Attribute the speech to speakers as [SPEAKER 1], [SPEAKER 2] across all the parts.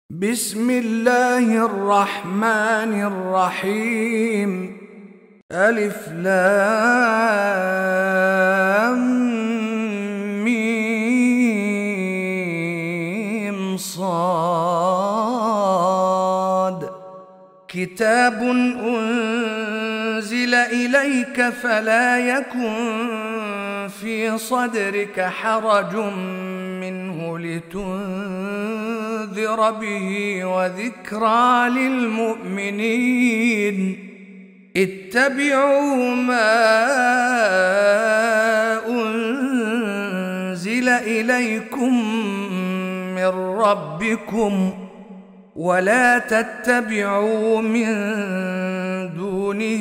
[SPEAKER 1] بسم الله الرحمن الرحيم. ألف لام ميم صاد. كتاب أنزل إليك فلا يكن في صدرك حرج منه لتنذر به وذكرى للمؤمنين. اتبعوا ما أنزل إليكم من ربكم ولا تتبعوا من دونه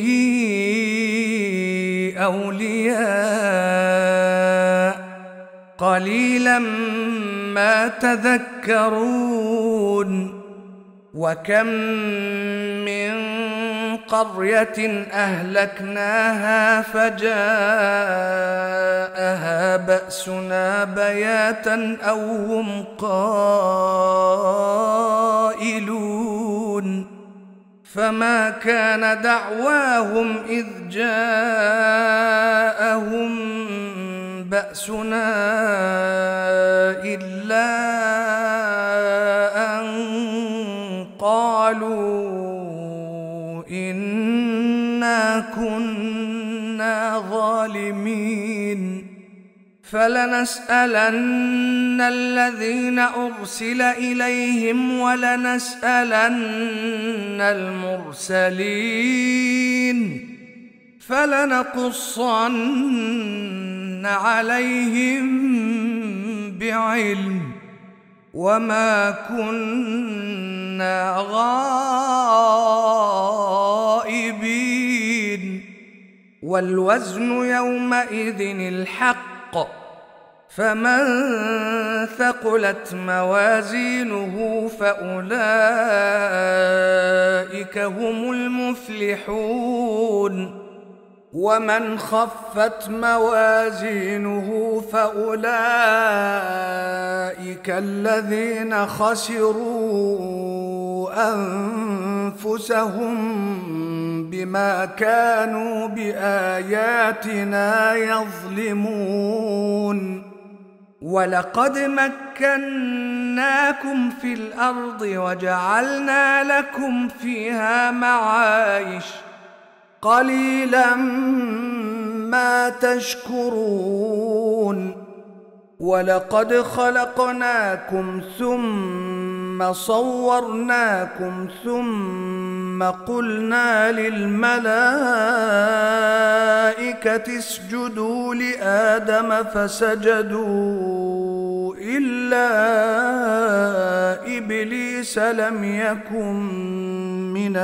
[SPEAKER 1] أولياء قليلا ما تذكرون. وكم من قرية أهلكناها فجاءها بأسنا بياتا أو هم قائلون. فما كان دعواهم إذ جاءهم بأسنا إلا أن قالوا إنا كنا ظالمين. فلنسألن الذين أرسل إليهم ولنسألن المرسلين فلنقصن عليهم بعلم وما كنا غائبين. والوزن يومئذ الحق فمن ثقلت موازينه فأولئك هم المفلحون. ومن خفت موازينه فأولئك الذين خسروا أنفسهم بما كانوا بآياتنا يظلمون. ولقد مكناكم في الأرض وجعلنا لكم فيها معايش قليلا ما تشكرون. ولقد خلقناكم ثم صورناكم ثم قلنا للملائكة اسجدوا لآدم فسجدوا إلا إبليس لم يكن من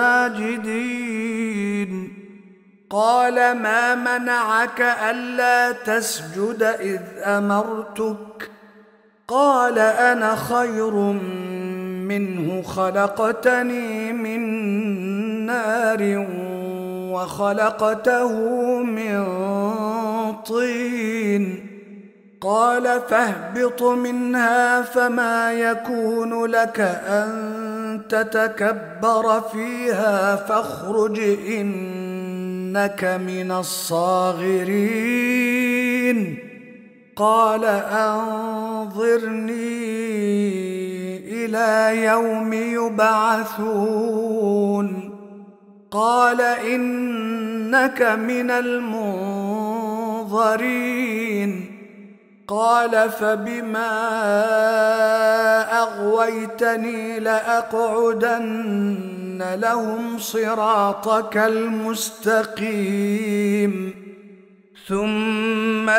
[SPEAKER 1] الساجدين. قال ما منعك ألا تسجد إذ أمرتك؟ قال أنا خير منه خلقتني من نار وخلقته من طين. قال فاهبط منها فما يكون لك أن تتكبر فيها فاخرج إنك من الصاغرين. قال أنظرني إلى يوم يبعثون. قال إنك من المنظرين. قال فبما أغويتني لأقعدن لهم صراطك المستقيم ثم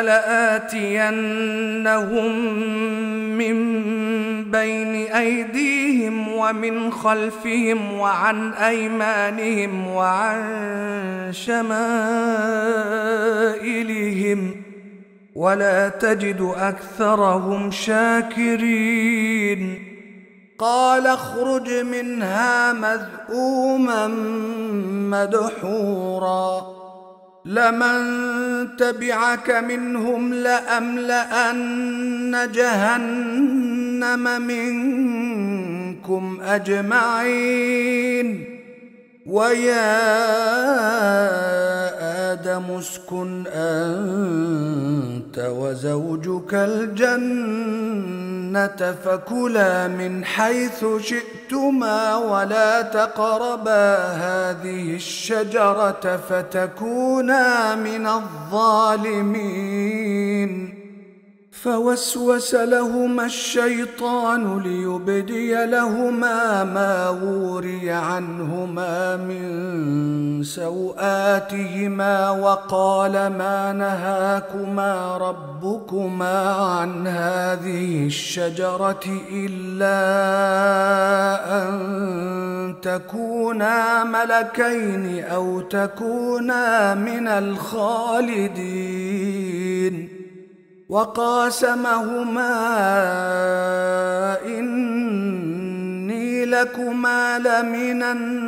[SPEAKER 1] لآتينهم من بين أيديهم ومن خلفهم وعن أيمانهم وعن شمائلهم ولا تجد أكثرهم شاكرين. قال اخرج منها مذءوما مدحورا لمن تبعك منهم لأملأن جهنم منكم منكم أجمعين. ويا آدم اسكن أنت وزوجك الجنة فكلا من حيث شئتما ولا تقربا هذه الشجرة فتكونا من الظالمين. فوسوس لهما الشيطان ليبدي لهما ما وري عنهما من سوآتهما وقال ما نهاكما ربكما عن هذه الشجرة إلا أن تكونا ملكين أو تكونا من الخالدين. وقاسمهما إني لكما لمن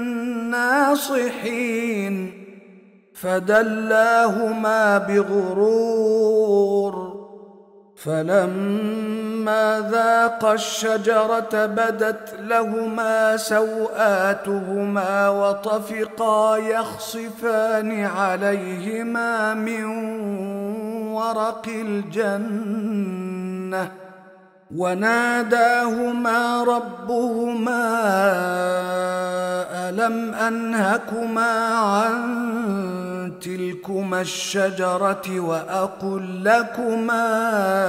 [SPEAKER 1] الناصحين. فدلاهما بغرور فلما ذاقا الشجرة بدت لهما سوآتهما وطفقا يخصفان عليهما من ورق الجنة وناداهما ربهما ألم أنهكما عن تلكما الشجرة وأقل لكما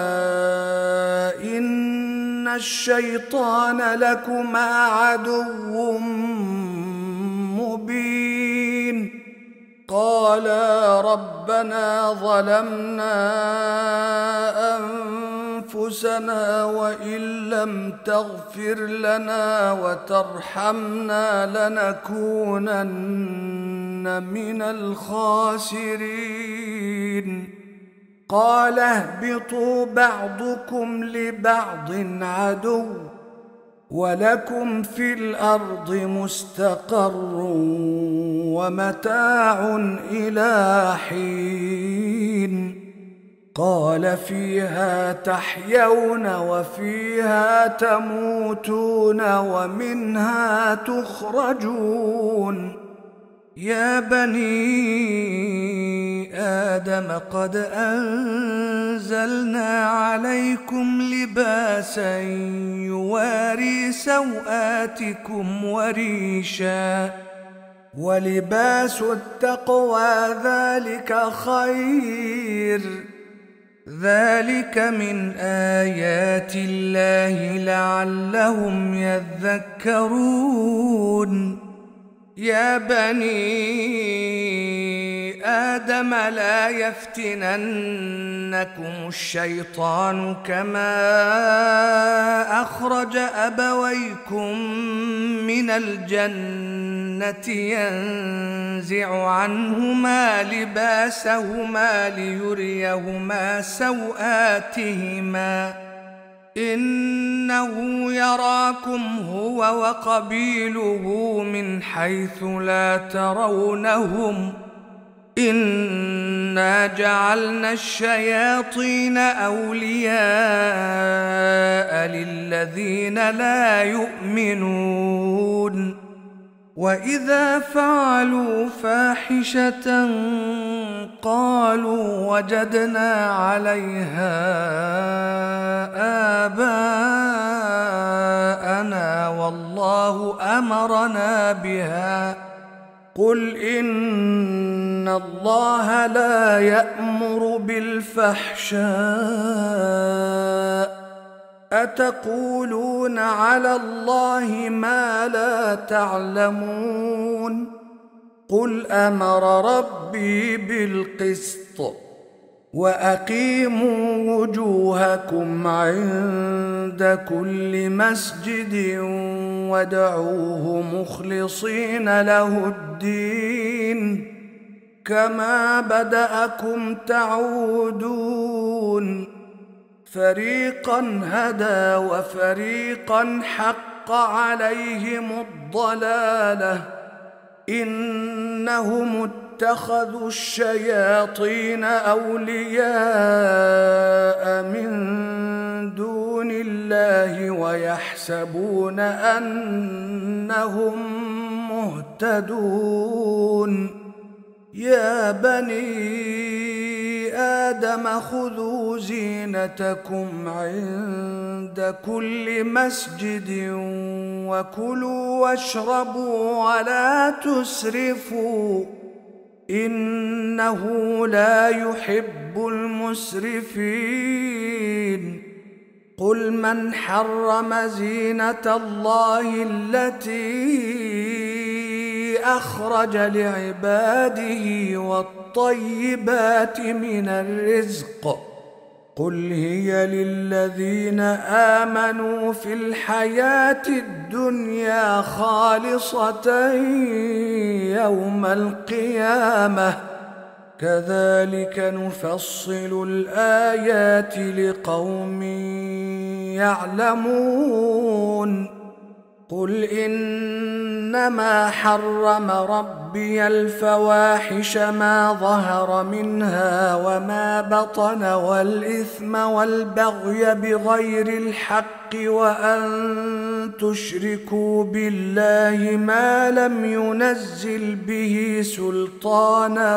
[SPEAKER 1] إن الشيطان لكما عدو مبين. قالا ربنا ظلمنا أنفسنا وإن لم تغفر لنا وترحمنا لنكونن من الخاسرين. قال اهبطوا بعضكم لبعض عدو ولكم في الأرض مستقر ومتاع إلى حين. قال فيها تحيون وفيها تموتون ومنها تخرجون. يا بني آدم قد أنزلنا عليكم لباسا يواري سوآتكم وريشا ولباس التقوى ذلك خير. ذلك من آيات الله لعلهم يذكرون. يا بني آدم لا يفتننكم الشيطان كما أخرج أبويكم من الجنة ينزع عنهما لباسهما ليريهما سوآتهما إنه يراكم هو وقبيله من حيث لا ترونهم إنا جعلنا الشياطين أولياء للذين لا يؤمنون. وإذا فعلوا فاحشة قالوا وجدنا عليها آباءنا والله أمرنا بها. قل إن الله لا يأمر بالفحشاء أتقولون على الله ما لا تعلمون. قل أمر ربي بالقسط وأقيموا وجوهكم عند كل مسجد وادعوه مخلصين له الدين كما بدأكم تعودون. فريقا هدى وفريقا حق عليهم الضلالة إنهم اتخذوا الشياطين أولياء من دون دون الله ويحسبون أنهم مهتدون يا بني آدم خذوا زينتكم عند كل مسجد وكلوا واشربوا ولا تسرفوا إنه لا يحب المسرفين قل من حرم زينة الله التي أخرج لعباده والطيبات من الرزق قل هي للذين آمنوا في الحياة الدنيا خالصة يوم القيامة كذلك نفصل الآيات لقوم يعلمون قل إنما حرم ربي الفواحش ما ظهر منها وما بطن والإثم والبغي بغير الحق وأن تشركوا بالله ما لم ينزل به سلطانا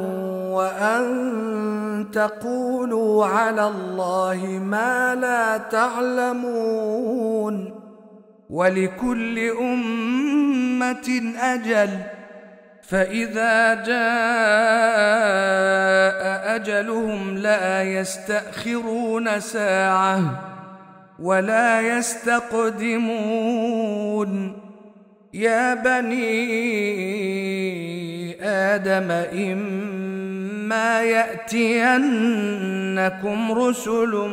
[SPEAKER 1] وأن تقولوا على الله ما لا تعلمون ولكل أمة أجل فإذا جاء أجلهم لا يستأخرون ساعة ولا يستقدمون يا بني آدم إما يأتينكم رسل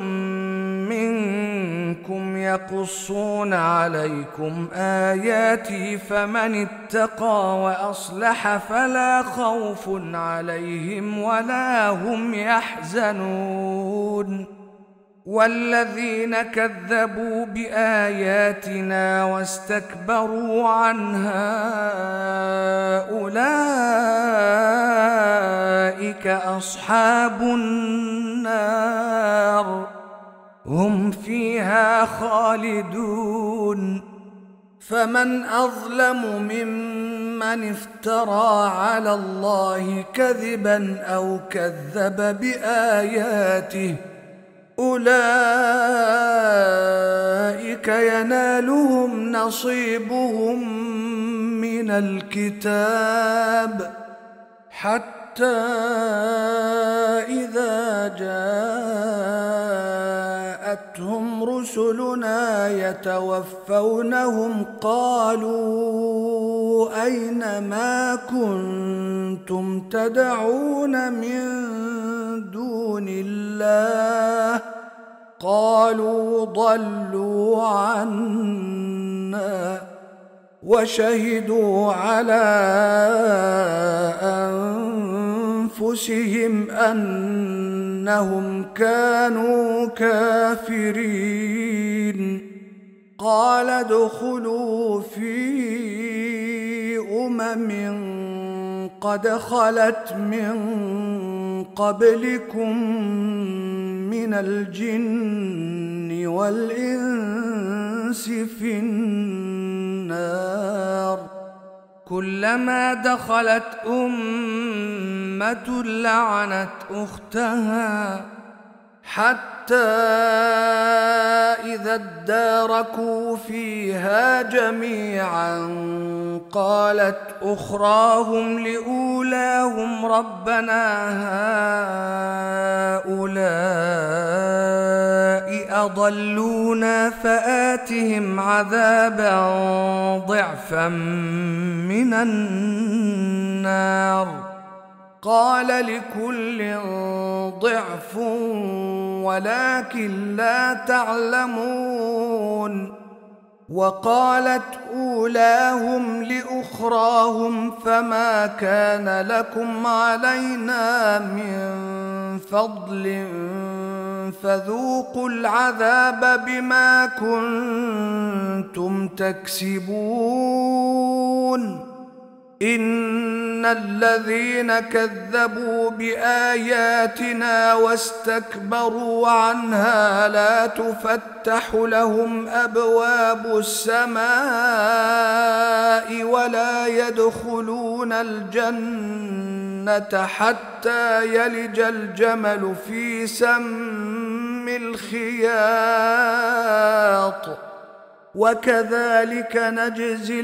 [SPEAKER 1] منكم يقصون عليكم آياتي فمن اتقى وأصلح فلا خوف عليهم ولا هم يحزنون والذين كذبوا بآياتنا واستكبروا عنها أولئك أصحاب النار هم فيها خالدون فمن أظلم ممن افترى على الله كذبا أو كذب بآياته أولئك ينالهم نصيبهم من الكتاب حتى إذا جاءتهم رسلنا يتوفونهم قالوا أين ما كنتم تدعون من دون الله قالوا ضلوا عنا وشهدوا على أنفسهم أنهم كانوا كافرين قال ادخلوا في قد خلت من قبلكم من الجن والإنس في النار كلما دخلت أمة لعنت أختها حتى إذا اداركوا فيها جميعا قالت أخراهم لأولاهم ربنا هؤلاء أضلونا فآتهم عذابا ضعفا من النار قال لكل ضعف ولكن لا تعلمون وقالت أولاهم لأخراهم فما كان لكم علينا من فضل فذوقوا العذاب بما كنتم تكسبون إن الذين كذبوا بآياتنا واستكبروا عنها لا تفتح لهم أبواب السماء ولا يدخلون الجنة حتى يلج الجمل في سم الخياط وكذلك نجزي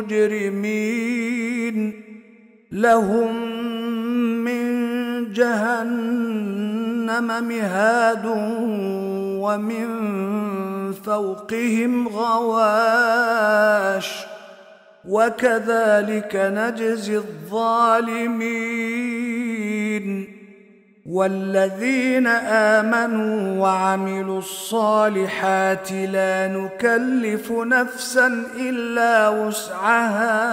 [SPEAKER 1] المجرمين لهم من جهنم مهاد ومن فوقهم غواش وكذلك نجزي الظالمين والذين آمنوا وعملوا الصالحات لا نكلف نفسا إلا وسعها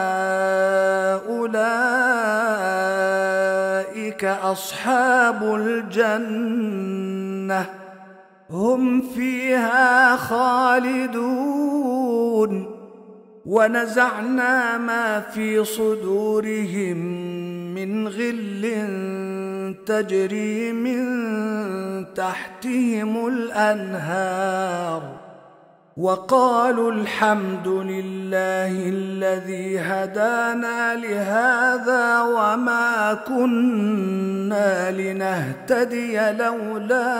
[SPEAKER 1] أولئك أصحاب الجنة هم فيها خالدون ونزعنا ما في صدورهم من غل تجري من تحتهم الأنهار وقالوا الحمد لله الذي هدانا لهذا وما كنا لنهتدي لولا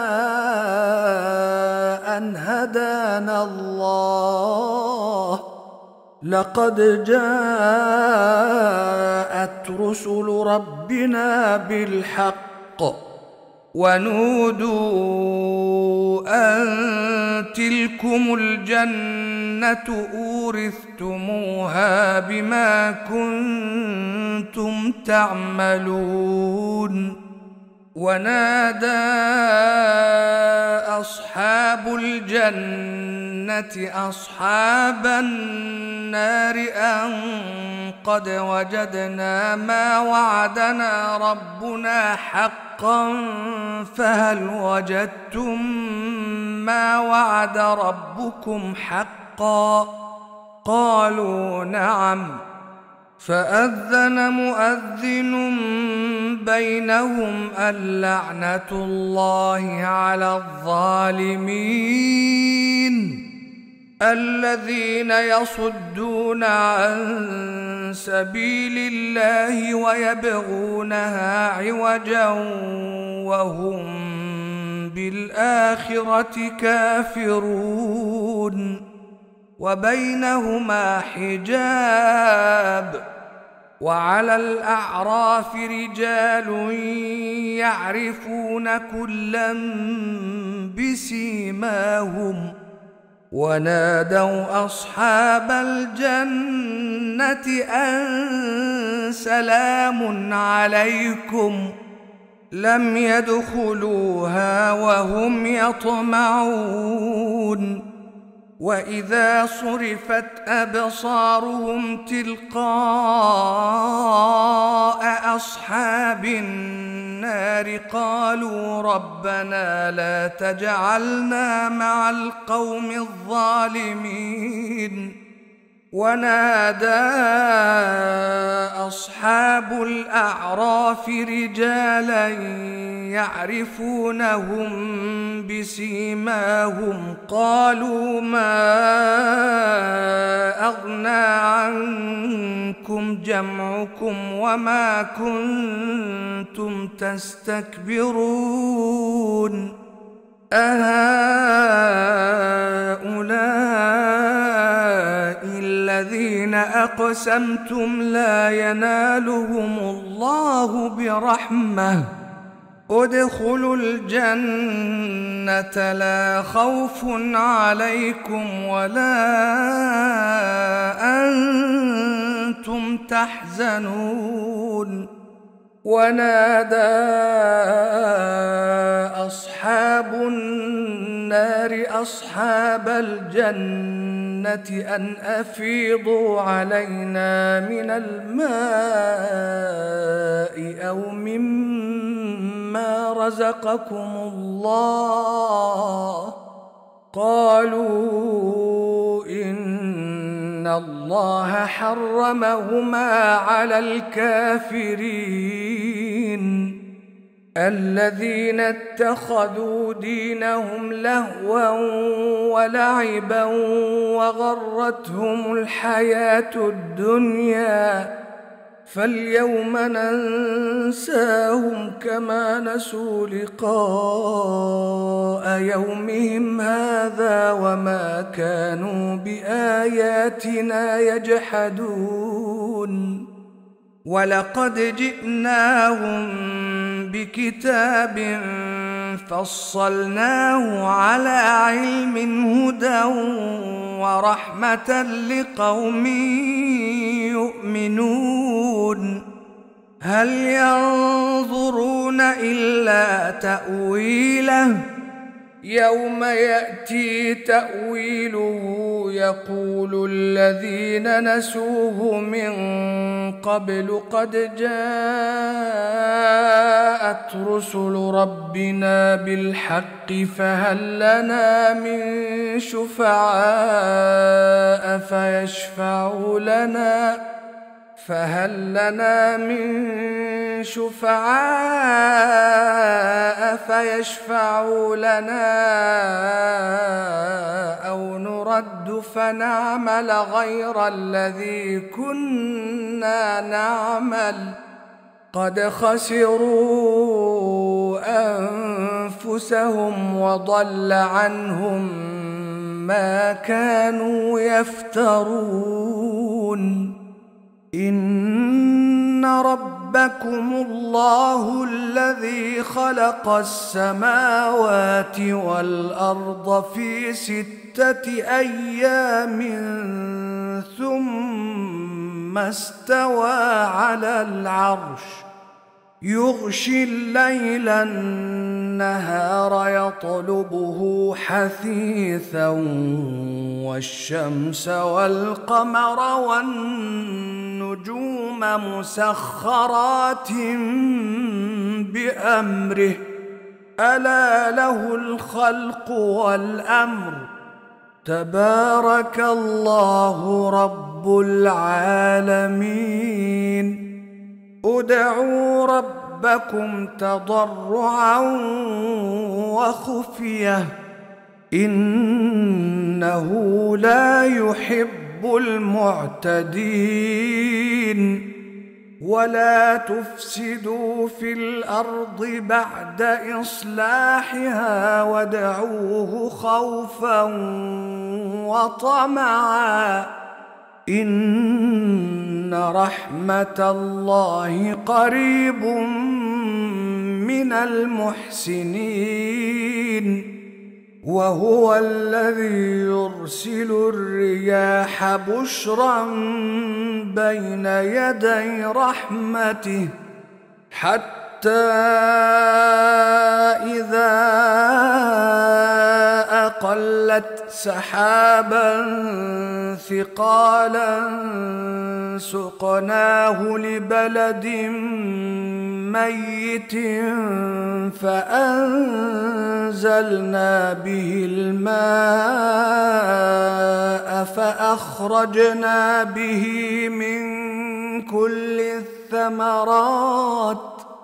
[SPEAKER 1] أن هدانا الله لقد جاءت رسل ربنا بالحق ونودوا أن تلكم الجنة أورثتموها بما كنتم تعملون ونادى أصحاب الجنة أصحاب النار أن قد وجدنا ما وعدنا ربنا حقا فهل وجدتم ما وعد ربكم حقا قالوا نعم فأذن مؤذن بينهم اللعنة الله على الظالمين الذين يصدون عن سبيل الله ويبغونها عوجا وهم بالآخرة كافرون وبينهما حجاب وعلى الأعراف رجال يعرفون كلا بسيماهم ونادوا أصحاب الجنة أن سلام عليكم لم يدخلوها وهم يطمعون وإذا صرفت أبصارهم تلقاء أصحاب النار قالوا ربنا لا تجعلنا مع القوم الظالمين ونادى أصحاب الأعراف رجالا يعرفونهم بسيماهم قالوا ما أغنى عنكم جمعكم وما كنتم تستكبرون أهؤلاء الذين أقسمتم لا ينالهم الله برحمة ادخلوا الجنة لا خوف عليكم ولا أنتم تحزنون ونادى أصحاب النار أصحاب الجنة أن أفيضوا علينا من الماء أو مما رزقكم الله قالوا إن الله حرمهما على الكافرين الذين اتخذوا دينهم لهوا ولعبا وغرتهم الحياة الدنيا فاليوم ننساهم كما نسوا لقاء يومهم هذا وما كانوا بآياتنا يجحدون ولقد جئناهم بكتاب فصلناه على علم هدى ورحمة لقوم يؤمنون هل ينظرون إلا تأويله يوم يأتي تأويله يقول الذين نسوه من قبل قد جاءت رسل ربنا بالحق فهل لنا من شفعاء فيشفعوا لنا أو نرد فنعمل غير الذي كنا نعمل قد خسروا أنفسهم وضل عنهم ما كانوا يفترون إن ربكم الله الذي خلق السماوات والأرض في 6 أيام ثم استوى على العرش يغشي الليل النهار يطلبه حثيثا والشمس والقمر والنجوم مسخرات بأمره ألا له الخلق والأمر تبارك الله رب العالمين ادعوا ربكم تضرعا وخفية إنه لا يحب المعتدين ولا تفسدوا في الأرض بعد إصلاحها وادعوه خوفا وطمعا إن رحمة الله قريب من المحسنين وهو الذي يرسل الرياح بشرا بين يدي رحمته حتى إذا أقلت سحابا ثقالا سقناه لبلد ميت فأنزلنا به الماء فأخرجنا به من كل الثمرات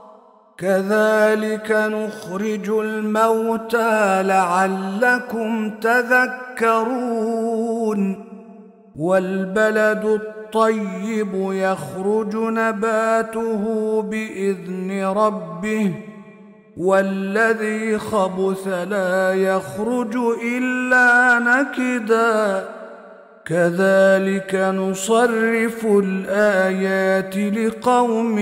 [SPEAKER 1] كذلك نخرج الموتى لعلكم تذكرون والبلد الطيب يخرج نباته بإذن ربه والذي خبث لا يخرج إلا نكدا كذلك نصرف الآيات لقوم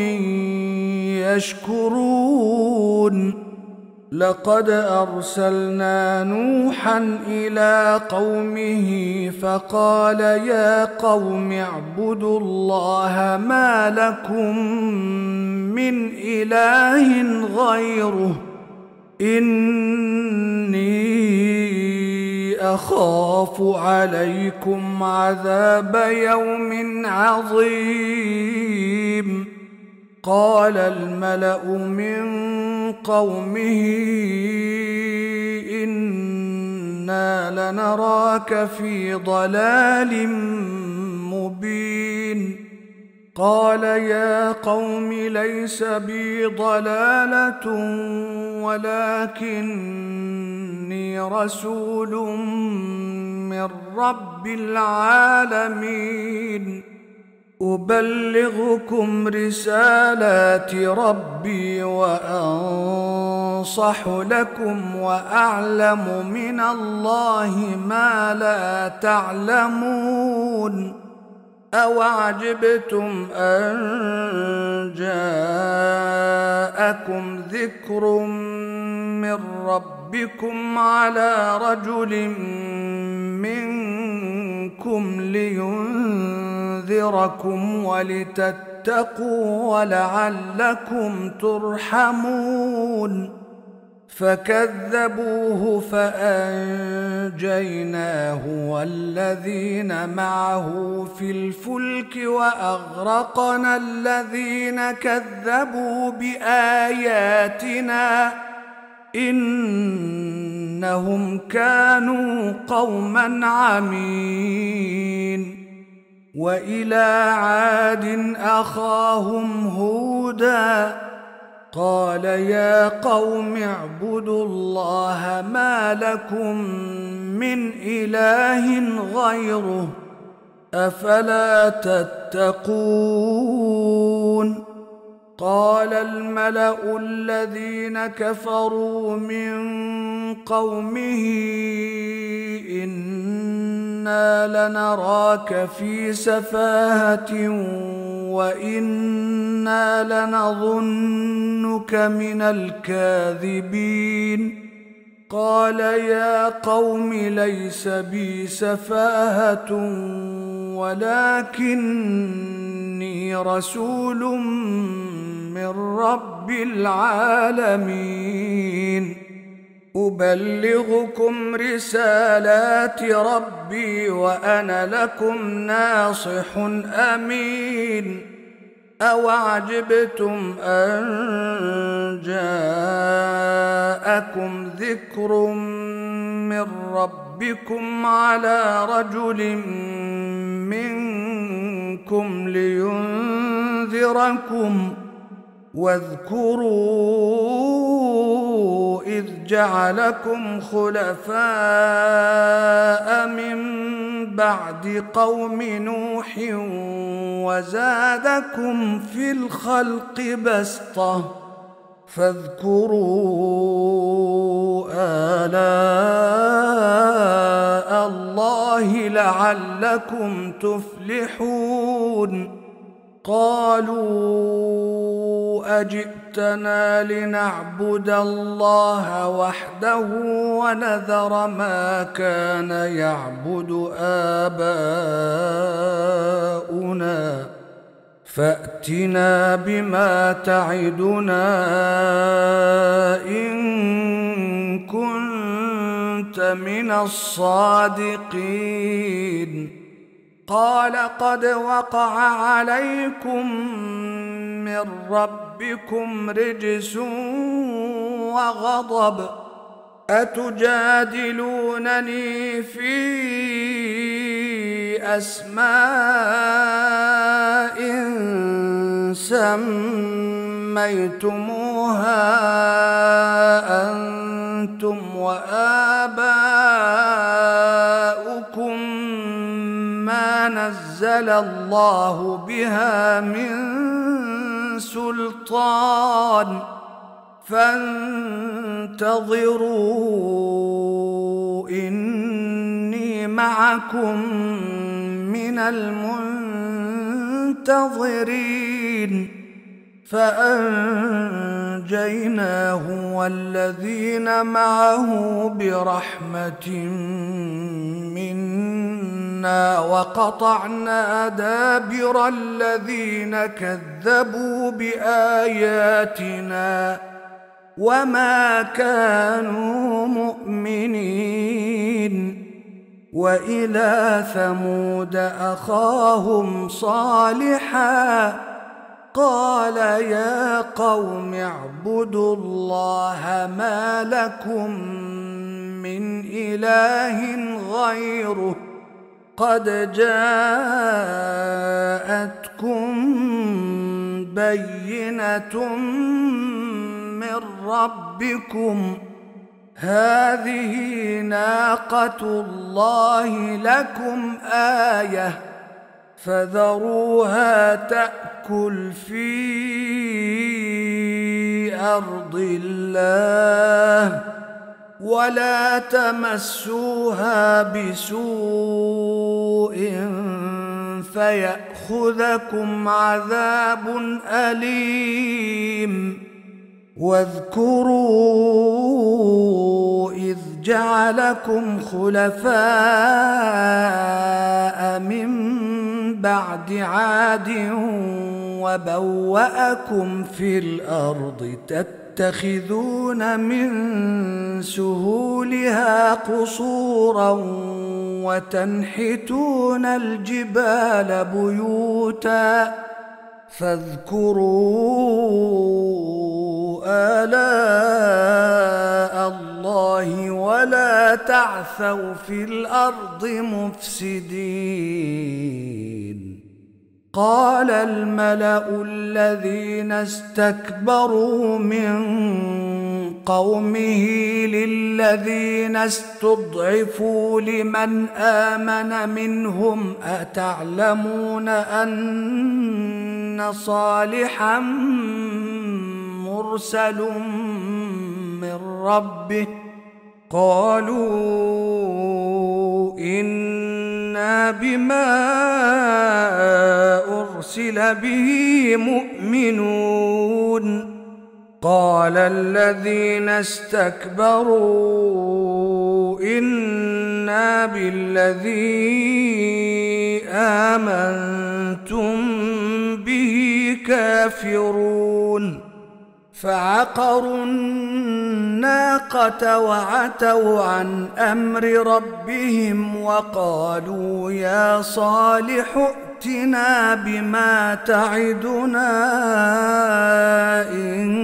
[SPEAKER 1] يشكرون لقد أرسلنا نوحا إلى قومه فقال يا قوم اعبدوا الله ما لكم من إله غيره إني أخاف عليكم عذاب يوم عظيم قال الملأ من قومه إنا لنراك في ضلال قال يا قوم ليس بي ضلالة ولكني رسول من رب العالمين أبلغكم رسالات ربي وأنصح لكم وأعلم من الله ما لا تعلمون أوعجبتم أن جاءكم ذكر من ربكم على رجل منكم لينذركم ولتتقوا ولعلكم ترحمون فكذبوه فأنجيناه والذين معه في الفلك وأغرقنا الذين كذبوا بآياتنا إنهم كانوا قوما عمين وإلى عاد أخاهم هودا قال يا قوم اعبدوا الله ما لكم من إله غيره أفلا تتقون قال الملأ الذين كفروا من قومه إنا لنراك في سفاهة وإنا لنظنك من الكاذبين قال يا قوم ليس بي سفاهة ولكني رسول من رب العالمين أبلغكم رسالات ربي وأنا لكم ناصح أمين أوعجبتم أن جاءكم ذكر من ربكم على رجل منكم لينذركم واذكروا إذ جعلكم خلفاء من بعد قوم نوح وزادكم في الخلق بسطة فاذكروا آلاء الله لعلكم تفلحون قالوا أجئتنا لنعبد الله وحده ونذر ما كان يعبد آباؤنا فأتنا بما تعدنا إن كنت من الصادقين قال قد وقع عليكم من ربكم رجس وغضب أتجادلونني في أسماء سميتموها أنتم وآباؤكم ما نزل الله بها من سلطان فانتظروا إني معكم من المنتظرين فأنجيناه والذين معه برحمة منا وقطعنا دابر الذين كذبوا بآياتنا وما كانوا مؤمنين وإلى ثمود أخاهم صالحا قال يا قوم اعبدوا الله ما لكم من إله غيره قد جاءتكم بينة من ربكم هذه ناقة الله لكم آية فذروها تأكل في أرض الله ولا تمسوها بسوء فيأخذكم عذاب أليم واذكروا إذ جعلكم خلفاء من بعد عاد وبوأكم في الأرض تتخذون من سهولها قصورا وتنحتون الجبال بيوتا فاذكروا آلاء الله ولا تعثوا في الأرض مفسدين. قال الملأ الذين استكبروا من قومه للذين استضعفوا لمن آمن منهم أتعلمون أن صالحا مرسل من ربه قالوا إنا بما أرسل به مؤمنون. قال الذين استكبروا إنا بالذي آمنتم به كافرون. فعقروا الناقة وعتوا عن أمر ربهم وقالوا يا صالح ائتنا بما تعدنا إن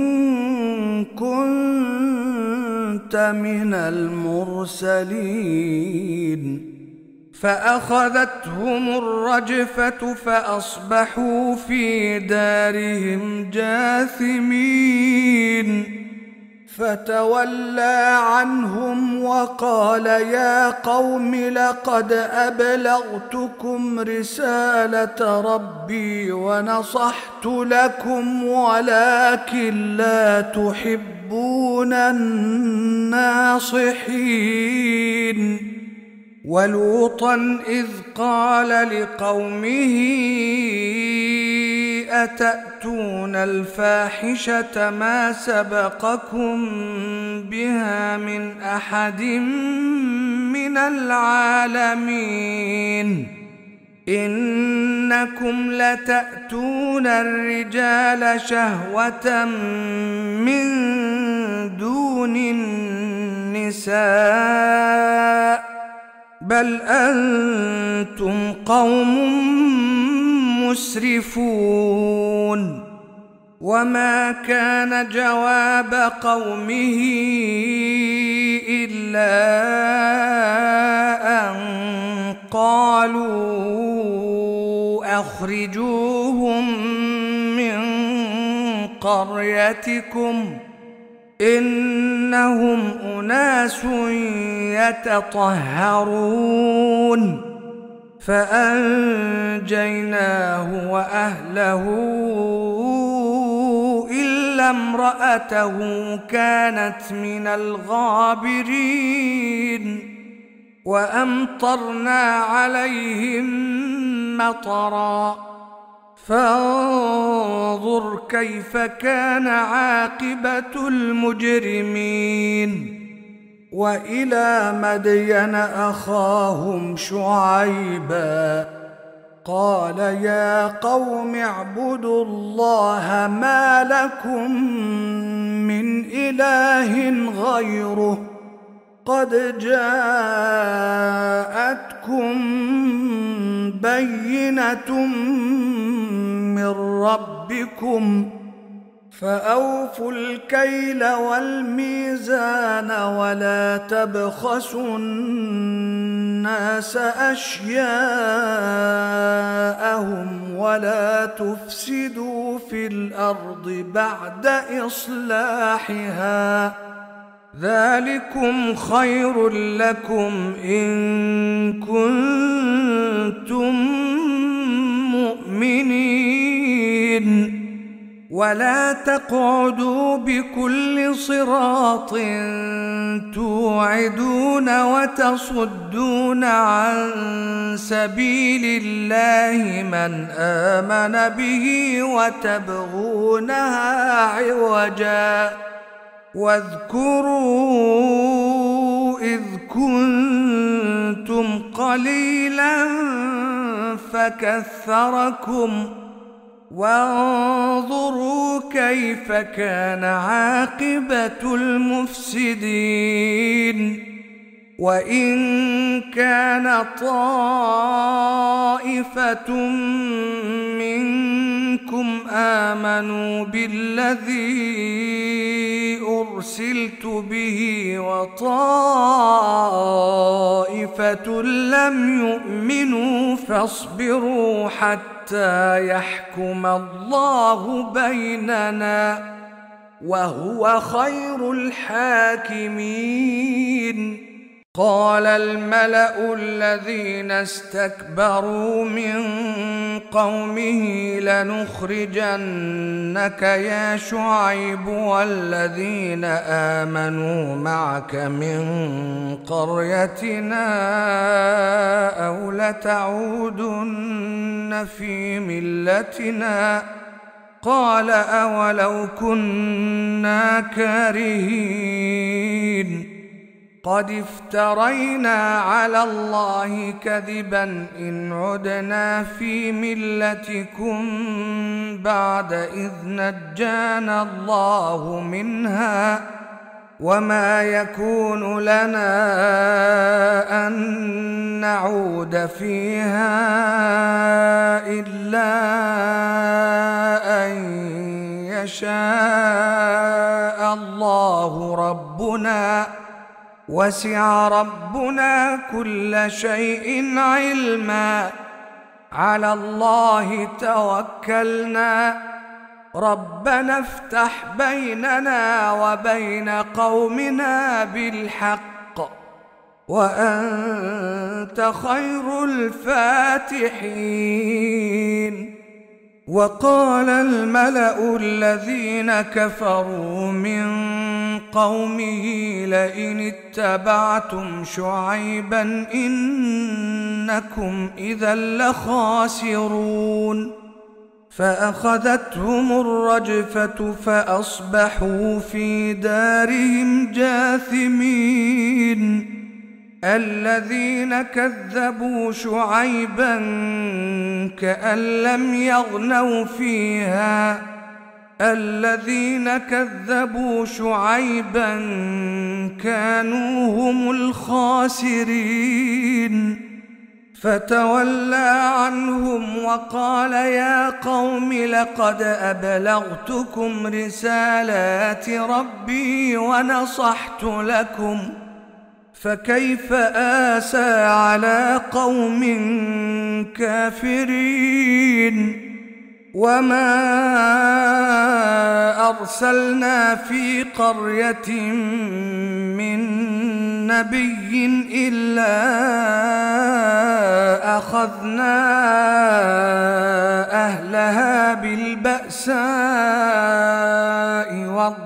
[SPEAKER 1] كنت من المرسلين. فأخذتهم الرجفة فأصبحوا في دارهم جاثمين. فتولى عنهم وقال يا قوم لقد أبلغتكم رسالة ربي ونصحت لكم ولكن لا تحبون الناصحين. ولوطا إذ قال لقومه أتأتون الفاحشة ما سبقكم بها من أحد من العالمين إنكم لتأتون الرجال شهوة من دون النساء بل أنتم قوم مسرفون. وما كان جواب قومه إلا أن قالوا أخرجوهم من قريتكم إنهم أناس يتطهرون. فأنجيناه وأهله إلا امرأته كانت من الغابرين. وأمطرنا عليهم مطرا فانظر كيف كان عاقبة المجرمين. وإلى مدين أخاهم شعيبا قال يا قوم اعبدوا الله ما لكم من إله غيره قد جاءتكم بينة من ربكم فأوفوا الكيل والميزان ولا تبخسوا الناس أشياءهم ولا تفسدوا في الأرض بعد إصلاحها، ذلكم خير لكم إن كنتم مؤمنين. ولا تقعدوا بكل صراط توعدون وتصدون عن سبيل الله من آمن به وتبغونها عوجا، واذكروا إذ كنتم قليلا فكثركم، وانظروا كيف كان عاقبة المفسدين. وإن كان طائفة منكم آمنوا بالذي أرسلت به وطائفة لم يؤمنوا فاصبروا حتى يحكم الله بيننا وهو خير الحاكمين. قال الملأ الذين استكبروا من قومه لنخرجنك يا شعيب والذين آمنوا معك من قريتنا أو لتعودن في ملتنا. قال أولو كنا كارهين قد افترينا على الله كذبا إن عدنا في ملتكم بعد إذ نجانا الله منها، وما يكون لنا أن نعود فيها إلا أن يشاء الله ربنا، وسع ربنا كل شيء علما، على الله توكلنا، ربنا افتح بيننا وبين قومنا بالحق وأنت خير الفاتحين. وقال الملأ الذين كفروا من قومه لئن اتبعتم شعيبا إنكم إذا لخاسرون. فأخذتهم الرجفة فأصبحوا في دارهم جاثمين. الذين كذبوا شعيبا كأن لم يغنوا فيها، الذين كذبوا شعيبا كانوا هم الخاسرين. فتولى عنهم وقال يا قوم لقد أبلغتكم رسالات ربي ونصحت لكم، فكيف آسى على قوم كافرين. وما أرسلنا في قرية من نبي إلا أخذنا أهلها بالبأساء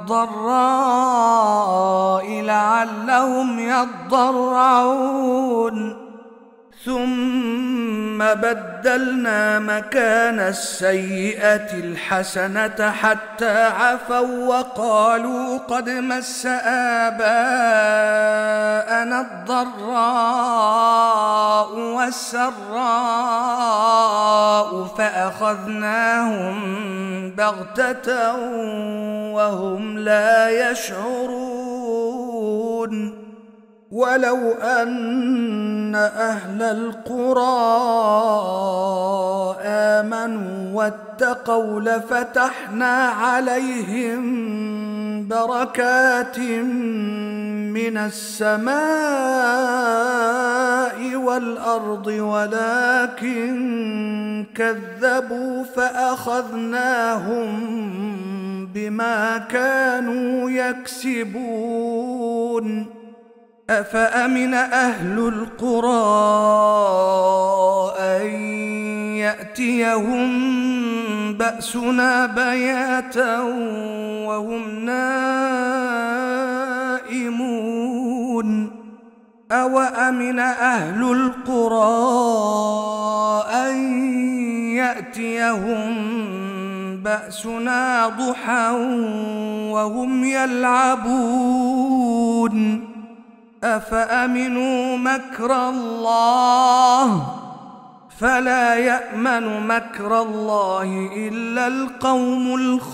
[SPEAKER 1] والضراء لعلهم يضرعون. ثم بدلنا مكان السيئة الحسنة حتى عفوا وقالوا قد مس آباءنا الضراء والسراء فأخذناهم بغتة وهم لا يشعرون. ولو أن أهل القرى آمنوا واتقوا لفتحنا عليهم بركات من السماء والأرض ولكن كذبوا فأخذناهم بما كانوا يكسبون أفأمن أهل القرى أن يأتيهم بأسنا بياتا وهم نائمون أوأمن أهل القرى أن يأتيهم بأسنا ضحى وهم يلعبون أفأمنوا مكر الله فلا يأمن مكر الله إلا القوم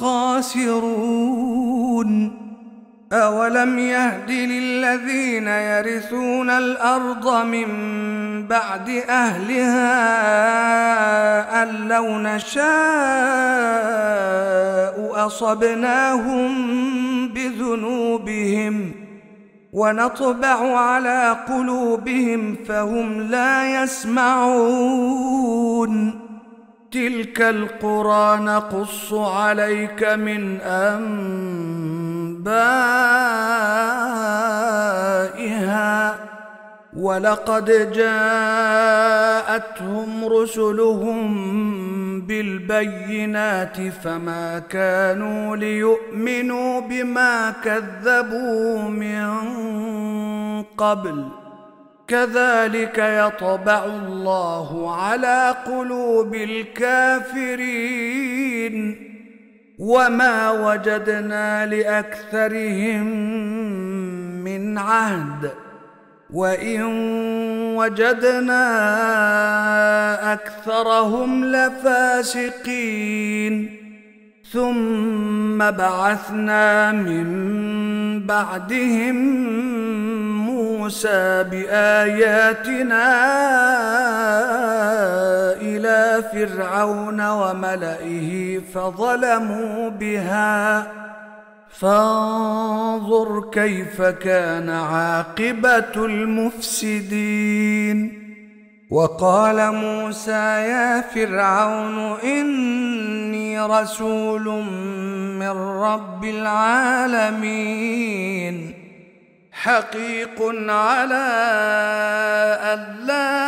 [SPEAKER 1] الخاسرون أولم يهد للذين يرثون الأرض من بعد أهلها أن لو نشاء أصبناهم بذنوبهم ونطبع على قلوبهم فهم لا يسمعون تلك القرى نقص عليك من أنبائها ولقد جاءتهم رسلهم بالبينات فما كانوا ليؤمنوا بما كذبوا من قبل كذلك يطبع الله على قلوب الكافرين وما وجدنا لأكثرهم من عهد وإن وجدنا أكثرهم لفاسقين ثم بعثنا من بعدهم موسى بآياتنا إلى فرعون وملئه فظلموا بها فانظر كيف كان عاقبة المفسدين وقال موسى يا فرعون إني رسول من رب العالمين حقيق على ألا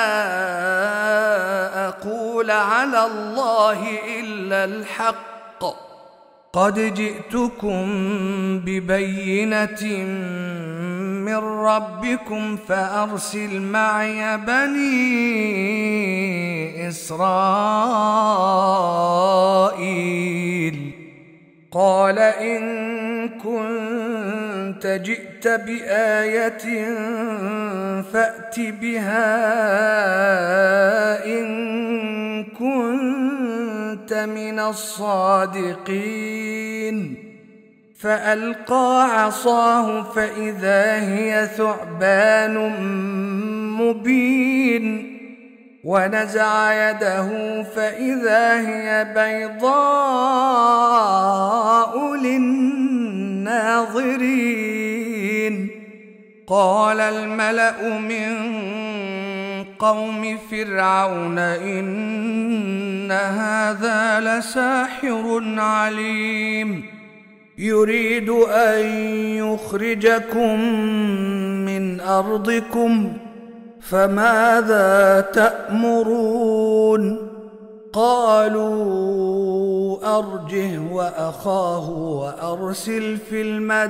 [SPEAKER 1] أقول على الله إلا الحق قد جئتكم ببينة من ربكم فأرسل معي بني إسرائيل قال إن كنت جئت بآية فأت بها إن كنت من الصادقين فألقى عصاه فإذا هي ثعبان مبين ونزع يده فإذا هي بيضاء للناظرين قال الملأ من قوم فرعون إن هذا لساحر عليم يريد أن يخرجكم من أرضكم فماذا تأمرون قالوا أرجه وأخاه وأرسل في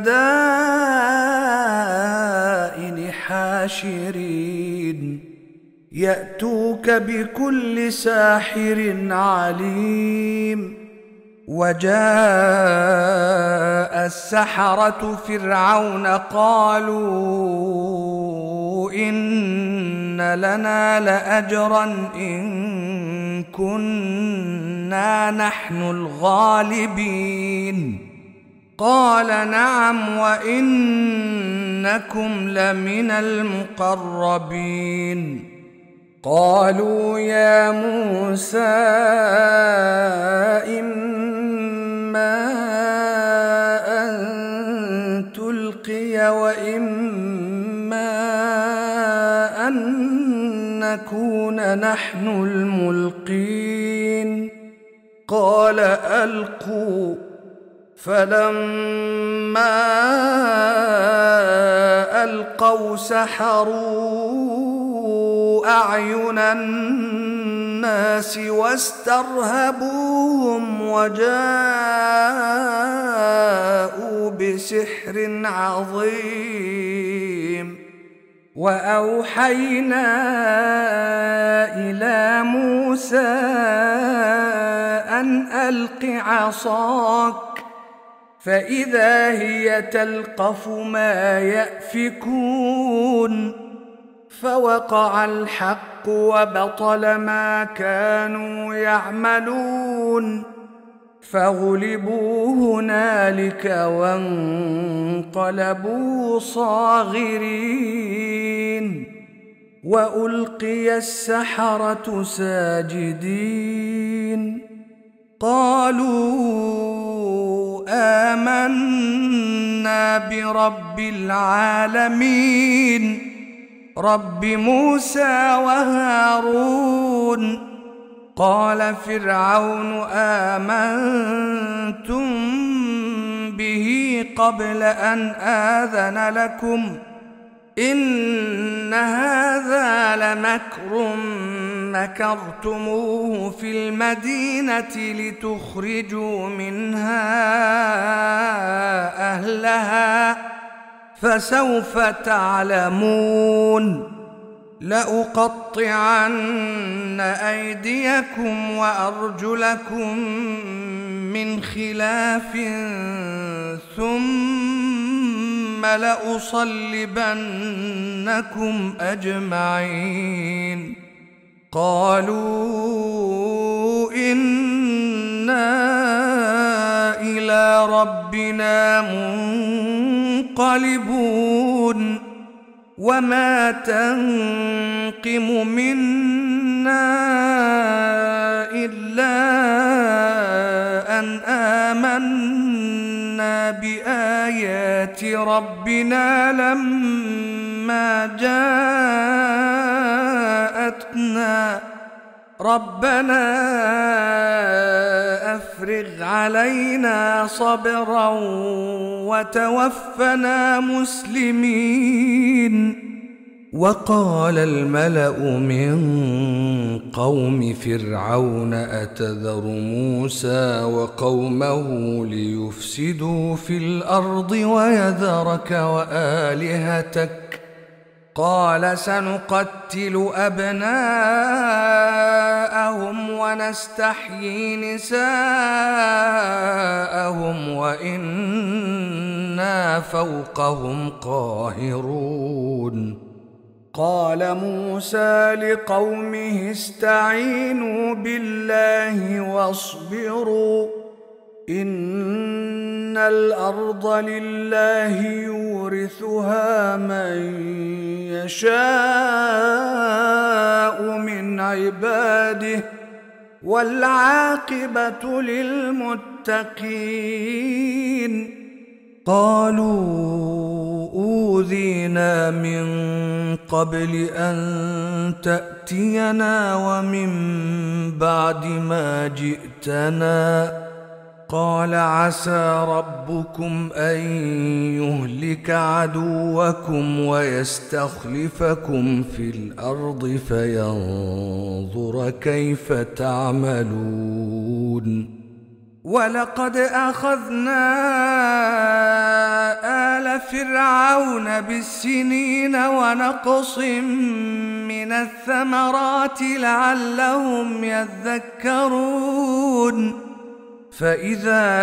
[SPEAKER 1] المدائن حاشرين يأتوك بكل ساحر عليم وجاء السحرة فرعون قالوا إن لنا لأجرا إن كنا نحن الغالبين قال نعم وإنكم لمن المقربين قالوا يا موسى إما أن تلقي وإما لنحن الملقين قال ألقوا فلما ألقوا سحروا أعين الناس واسترهبوهم وجاءوا بسحر عظيم وأوحينا إلى موسى أن ألق عصاك فإذا هي تلقف ما يأفكون فوقع الحق وبطل ما كانوا يعملون فغلبوا هنالك وانقلبوا صاغرين وألقي السحرة ساجدين قالوا آمنا برب العالمين رب موسى وهارون قال فرعون آمنتم به قبل أن آذن لكم إن هذا لمكر مكرتموه في المدينة لتخرجوا منها أهلها فسوف تعلمون لأقطعن أيديكم وأرجلكم من خلاف ثم لأصلبنكم أجمعين قالوا إنا إلى ربنا منقلبون وما تنقم منا إلا أن آمنا بآيات ربنا لما جاءتنا ربنا أفرغ علينا صبرا وتوفنا مسلمين وقال الملأ من قوم فرعون أتذر موسى وقومه ليفسدوا في الأرض ويذرك وآلهتك قال سنقتل أبناءهم ونستحيي نساءهم وإنا فوقهم قاهرون قال موسى لقومه استعينوا بالله واصبروا إن الأرض لله يورثها من يشاء من عباده والعاقبة للمتقين قالوا أوذينا من قبل أن تأتينا ومن بعد ما جئتنا قال عسى ربكم أن يهلك عدوكم ويستخلفكم في الأرض فينظر كيف تعملون ولقد أخذنا آل فرعون بالسنين ونقص من الثمرات لعلهم يذكرون فإذا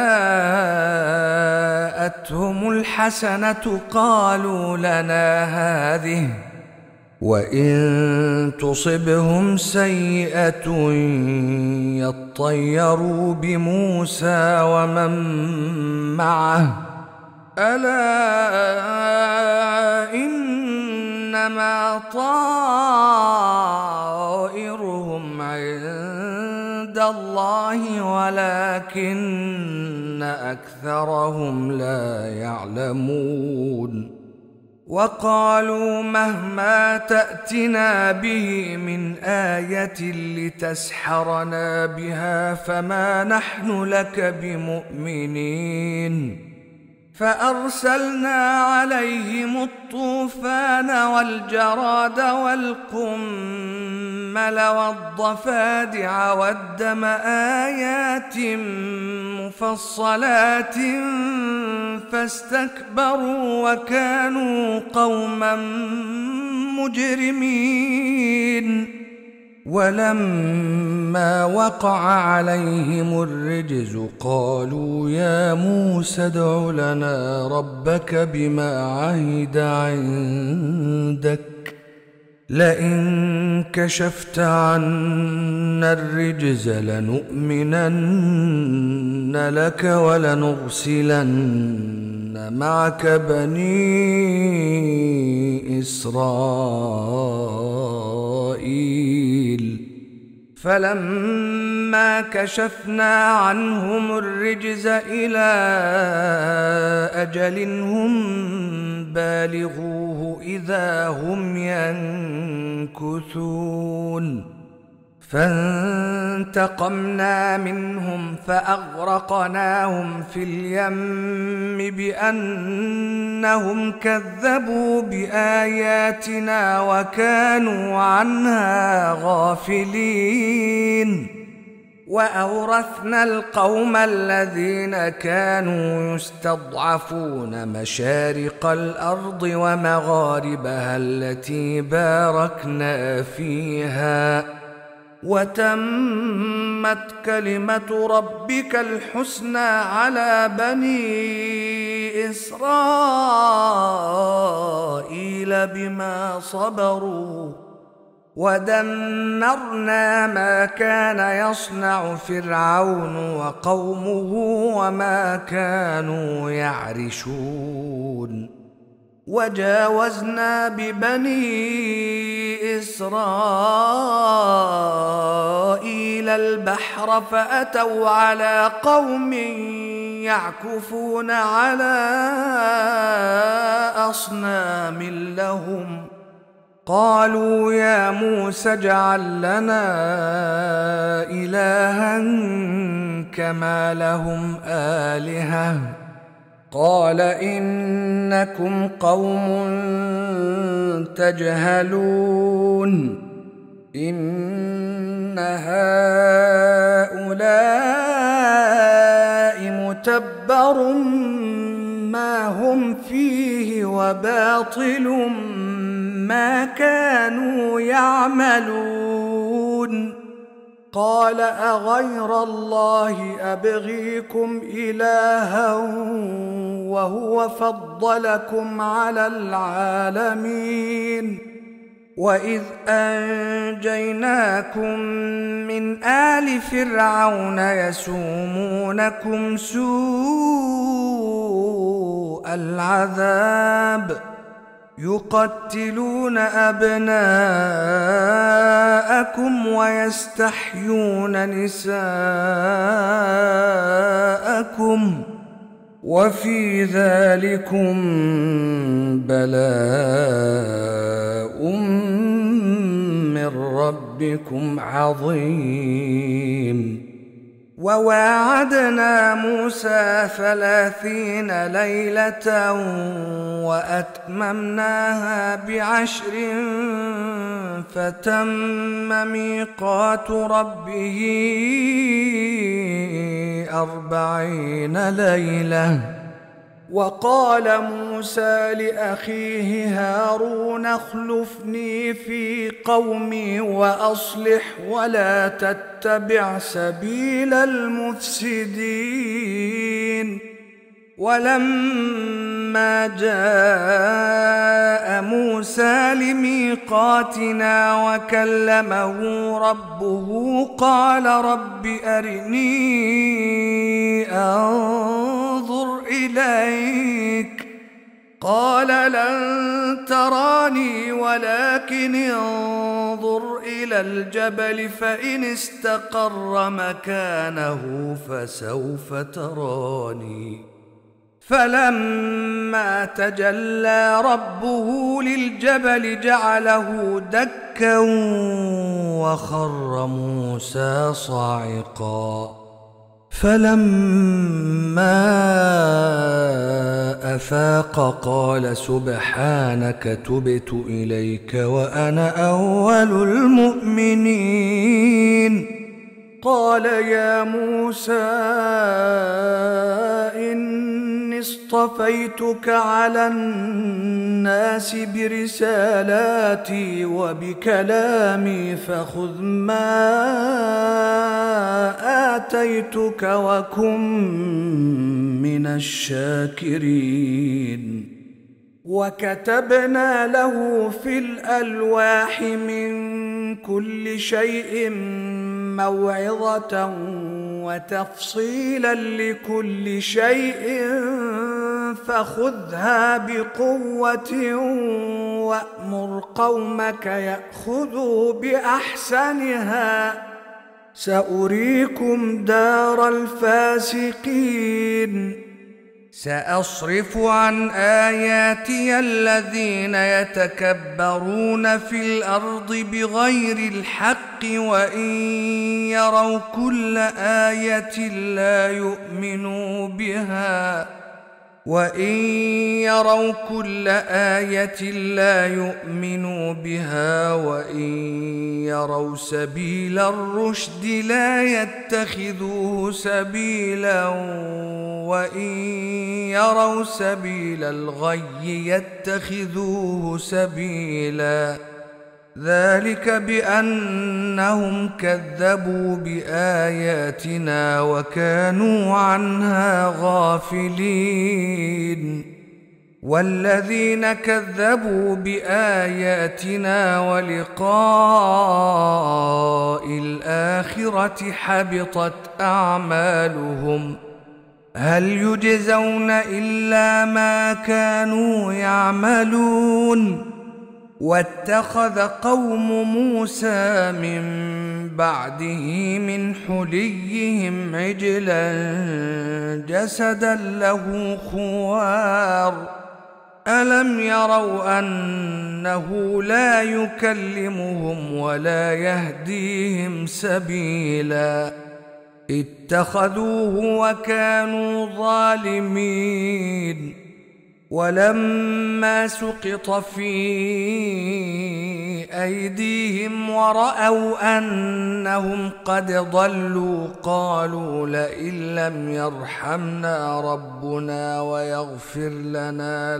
[SPEAKER 1] جاءتهم الحسنة قالوا لنا هذه وإن تصبهم سيئة يطيروا بموسى ومن معه ألا إنما طائرهم عند الله ولكن أكثرهم لا يعلمون وقالوا مهما تأتنا به من آية لتسحرنا بها فما نحن لك بمؤمنين فأرسلنا عليهم الطوفان والجراد والقمل والضفادع والدم آيات مفصلات فاستكبروا وكانوا قوما مجرمين ولما وقع عليهم الرجز قالوا يا موسى ادع لنا ربك بما عهد عندك لئن كشفت عنا الرجز لنؤمنن لك ولنرسلن معك بني إسرائيل فلما كشفنا عنهم الرجز إلى أجل هم بالغوه إذا هم ينكثون فانتقمنا منهم فأغرقناهم في اليم بأنهم كذبوا بآياتنا وكانوا عنها غافلين وأورثنا القوم الذين كانوا يستضعفون مشارق الأرض ومغاربها التي باركنا فيها وتمت كلمة ربك الحسنى على بني إسرائيل بما صبروا ودمرنا ما كان يصنع فرعون وقومه وما كانوا يعرشون وجاوزنا ببني إسرائيل البحر فأتوا على قوم يعكفون على أصنام لهم قالوا يا موسى اجعل لنا إلها كما لهم آلهة قال إنكم قوم تجهلون إن هؤلاء متبر ما هم فيه وباطل ما كانوا يعملون قال أغير الله أبغيكم إلها وهو فضلكم على العالمين وإذ أنجيناكم من آل فرعون يسومونكم سوء العذاب يقتلون أبناءكم ويستحيون نساءكم وفي ذلكم بلاء من ربكم عظيم وواعدنا موسى 30 ليلة وأتممناها ب10 فتم ميقات ربه 40 ليلة وقال موسى لأخيه هارون اخلفني في قومي وأصلح ولا تتبع سبيل المفسدين ولما جاء موسى لميقاتنا وكلمه ربه قال رب أرني أنظر إليك قال لن تراني ولكن انظر إلى الجبل فإن استقر مكانه فسوف تراني فلما تجلى ربه للجبل جعله دكا وخر موسى صاعقا فلما أفاق قال سبحانك تبت إليك وأنا أول المؤمنين قال يا موسى إني اصطفيتك على الناس برسالاتي وبكلامي فخذ ما آتيتك وكن من الشاكرين وكتبنا له في الألواح من كل شيء موعظة وتفصيلا لكل شيء فخذها بقوة وأمر قومك يأخذوا بأحسنها سأريكم دار الفاسقين سأصرف عن آياتي الذين يتكبرون في الأرض بغير الحق وإن يروا كل آية لا يؤمنوا بها وإن يروا سبيل الرشد لا يتخذوه سبيلا وإن يروا سبيل الغي يتخذوه سبيلا ذلك بأنهم كذبوا بآياتنا وكانوا عنها غافلين والذين كذبوا بآياتنا ولقاء الآخرة حبطت أعمالهم هل يجزون إلا ما كانوا يعملون واتخذ قوم موسى من بعده من حليهم عجلا جسدا له خوار ألم يروا أنه لا يكلمهم ولا يهديهم سبيلا اتخذوه وكانوا ظالمين ولما سقط في أيديهم ورأوا أنهم قد ضلوا قالوا لئن لم يرحمنا ربنا ويغفر لنا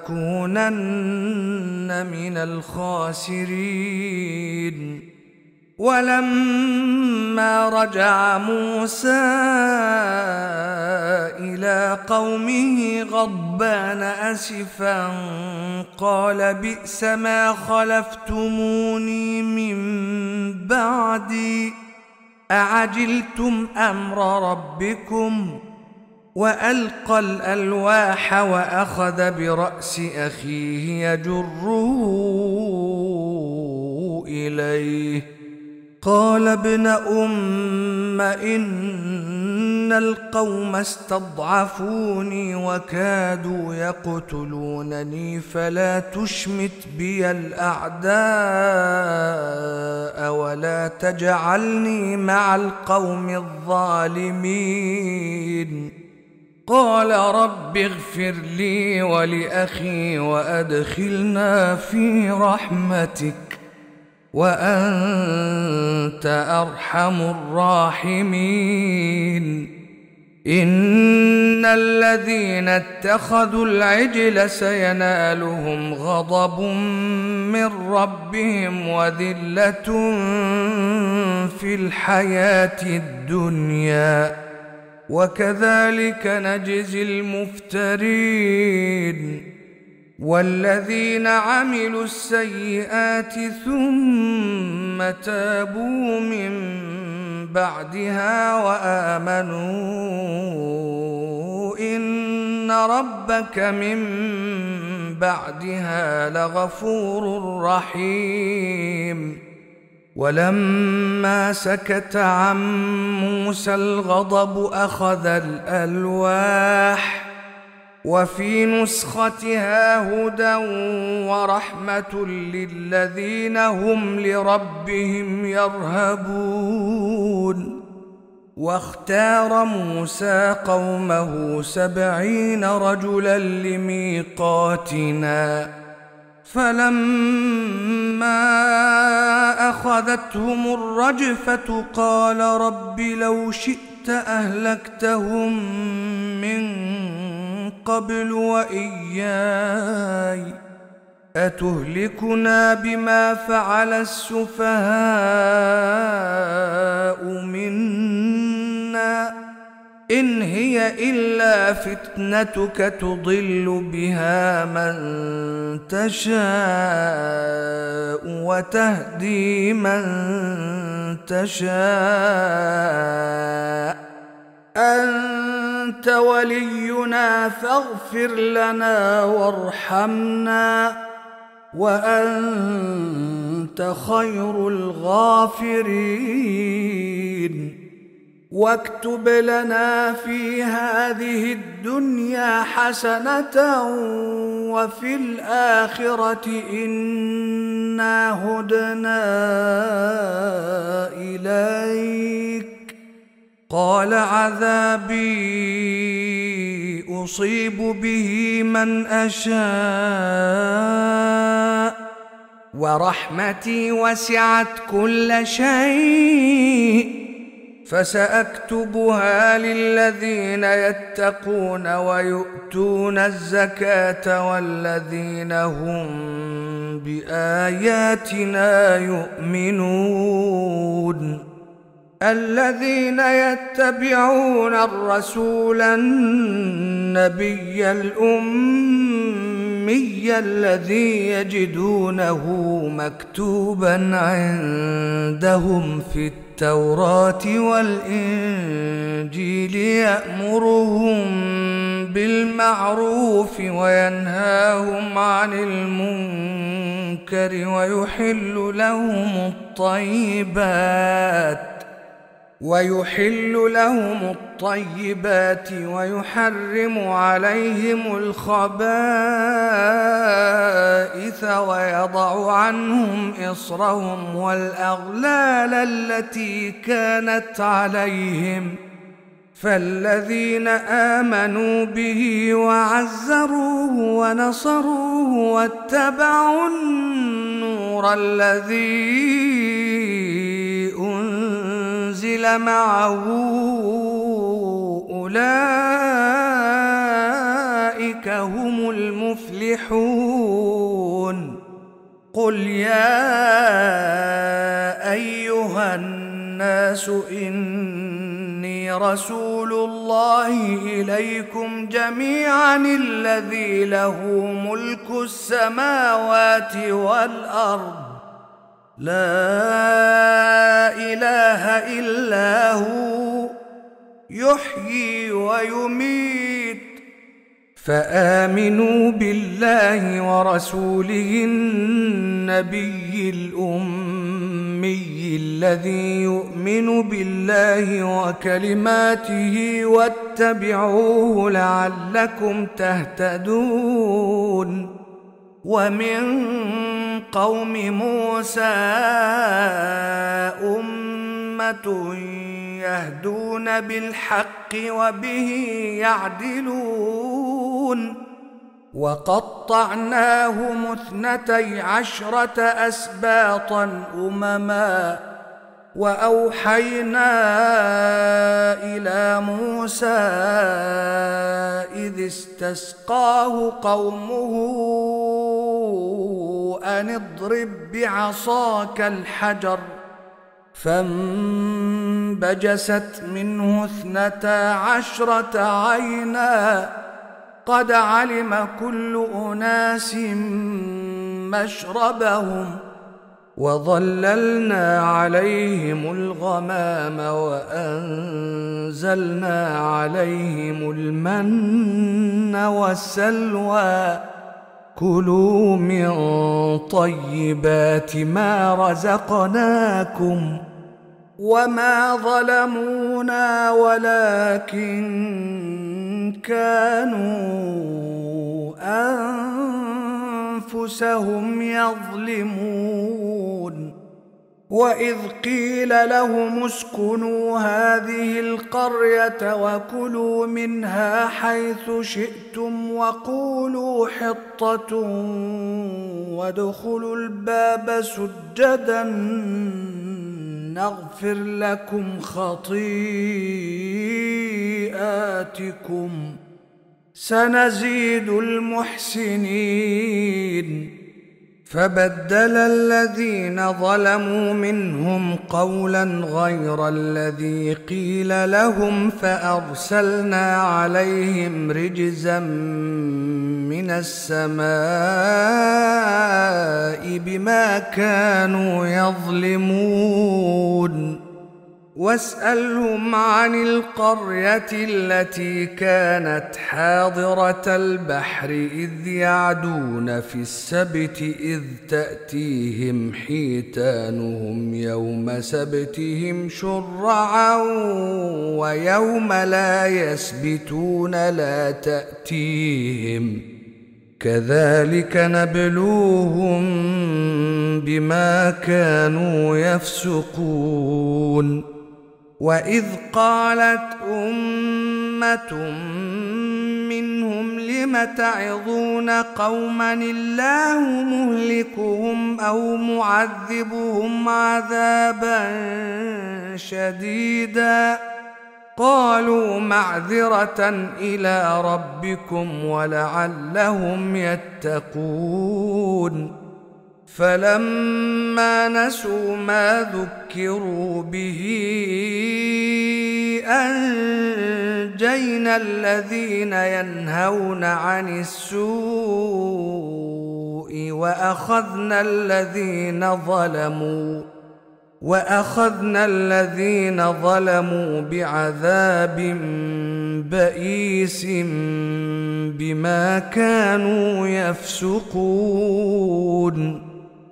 [SPEAKER 1] لنكونن من الخاسرين ولما رجع موسى إلى قومه غضبان أسفا قال بئس ما خلفتموني من بعدي أعجلتم أمر ربكم وألقى الألواح وأخذ برأس أخيه يجره إليه قال ابن أم إن القوم استضعفوني وكادوا يقتلونني فلا تشمت بي الأعداء ولا تجعلني مع القوم الظالمين قال رب اغفر لي ولأخي وأدخلنا في رحمتك وأنت أرحم الراحمين إن الذين اتخذوا العجل سينالهم غضب من ربهم وذلة في الحياة الدنيا وكذلك نجزي المفترين والذين عملوا السيئات ثم تابوا من بعدها وآمنوا إن ربك من بعدها لغفور رحيم ولما سكت عن موسى الغضب أخذ الألواح وفي نسختها هدى ورحمة للذين هم لربهم يرهبون. واختار موسى قومه 70 رجلا لميقاتنا، فلما أخذتهم الرجفة قال رب لو شئت أهلكتهم من قبل وإياي أتهلكنا بما فعل السفهاء منا إن هي إلا فتنتك تضل بها من تشاء وتهدي من تشاء أنت ولينا فاغفر لنا وارحمنا وأنت خير الغافرين. واكتب لنا في هذه الدنيا حسنة وفي الآخرة إنا هدنا إليك. قال عذابي أصيب به من أشاء ورحمتي وسعت كل شيء فسأكتبها للذين يتقون ويؤتون الزكاة والذين هم بآياتنا يؤمنون. الذين يتبعون الرسول النبي الأمي الذي يجدونه مكتوبا عندهم في التوراة والإنجيل يأمرهم بالمعروف وينهاهم عن المنكر ويحل لهم الطيبات ويحرم عليهم الخبائث ويضع عنهم إصرهم والأغلال التي كانت عليهم. فالذين آمنوا به وعزروه ونصروه واتبعوا النور الذي أنزل معه أولئك هم المفلحون. قل يا أيها الناس إني رسول الله إليكم جميعا الذي له ملك السماوات والأرض لا إله إلا هو يحيي ويميت. فآمنوا بالله ورسوله النبي الأمي الذي يؤمن بالله وكلماته واتبعوه لعلكم تهتدون. ومن قوم موسى أمة يهدون بالحق وبه يعدلون. وقطعناهم 12 أسباطا أمما وأوحينا إلى موسى إذ استسقاه قومه أن اضرب بعصاك الحجر فانبجست منه 12 عينا قد علم كل أناس مشربهم وظللنا عليهم الغمام وأنزلنا عليهم المن والسلوى كلوا من طيبات ما رزقناكم وما ظلمونا ولكن كانوا أنفسهم يظلمون. وإذ قيل لهم اسكنوا هذه القرية وكلوا منها حيث شئتم وقولوا حطة وادخلوا الباب سجدا نغفر لكم خطيئاتكم سنزيد المحسنين. فبدل الذين ظلموا منهم قولا غير الذي قيل لهم فأرسلنا عليهم رجزا من السماء بما كانوا يظلمون. واسألهم عن القرية التي كانت حاضرة البحر إذ يعدون في السبت إذ تأتيهم حيتانهم يوم سبتهم شرعا ويوم لا يسبتون لا تأتيهم كذلك نبلوهم بما كانوا يفسقون. وإذ قالت أمة منهم لم تعظون قوما الله مهلكهم أو معذبهم عذابا شديدا قالوا معذرة إلى ربكم ولعلهم يتقون. فلما نسوا ما ذكروا به أنجينا الذين ينهون عن السوء وأخذنا الذين ظلموا بعذاب بئيس بما كانوا يفسقون.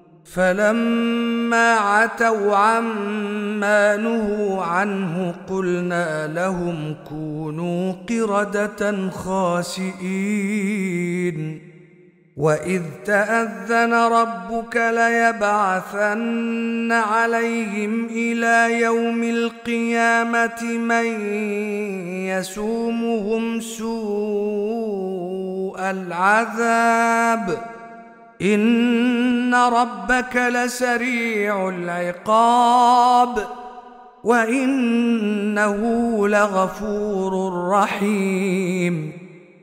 [SPEAKER 1] فلما عتوا عما نهوا عنه قلنا لهم كونوا قردة خاسئين. وإذ تأذن ربك ليبعثن عليهم إلى يوم القيامة من يسومهم سوء العذاب إن ربك لسريع العقاب وإنه لغفور رحيم.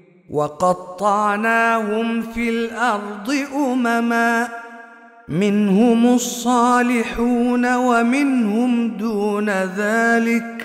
[SPEAKER 1] وقطعناهم في الأرض أمما منهم الصالحون ومنهم دون ذلك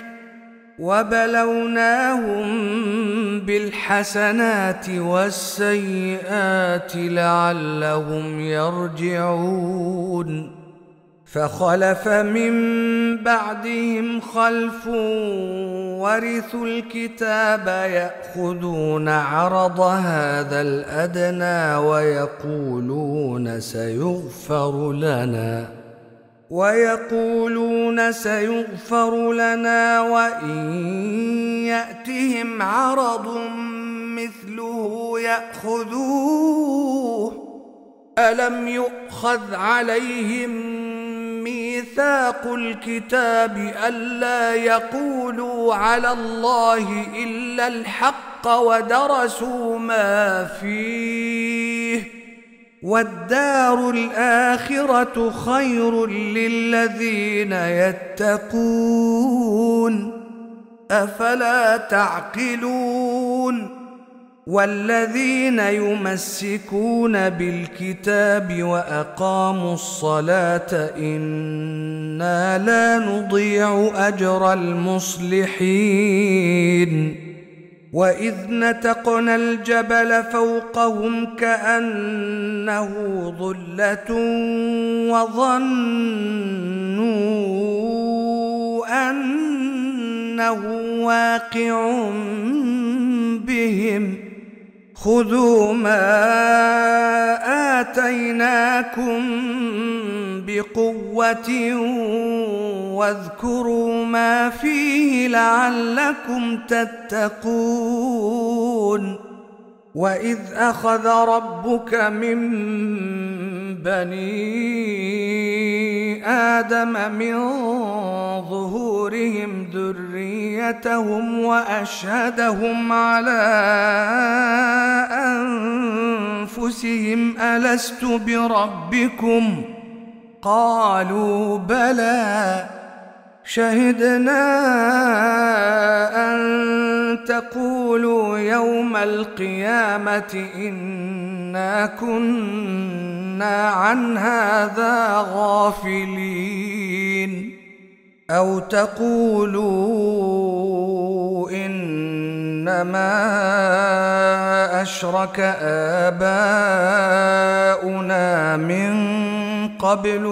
[SPEAKER 1] وبلوناهم بالحسنات والسيئات لعلهم يرجعون. فخلف من بعدهم خلف ورثوا الكتاب يأخذون عرض هذا الأدنى ويقولون سيغفر لنا وإن يأتهم عرض مثله يأخذوه ألم يؤخذ عليهم ميثاق الكتاب ألا يقولوا على الله إلا الحق ودرسوا ما فيه والدار الآخرة خير للذين يتقون أفلا تعقلون. والذين يمسكون بالكتاب وأقاموا الصلاة إنا لا نضيع أجر المصلحين. وإذ نتقنا الجبل فوقهم كأنه ظلة وظنوا أنه واقع بهم خذوا ما آتيناكم بقوة واذكروا ما فيه لعلكم تتقون. وإذ أخذ ربك من بني آدم من ظهورهم ذريتهم وأشهدهم على أنفسهم ألست بربكم قالوا بلى شهدنا أن تقولوا يوم القيامة إنا كنا عن هذا غافلين أو تقولوا إنما أشرك آباؤنا من قبل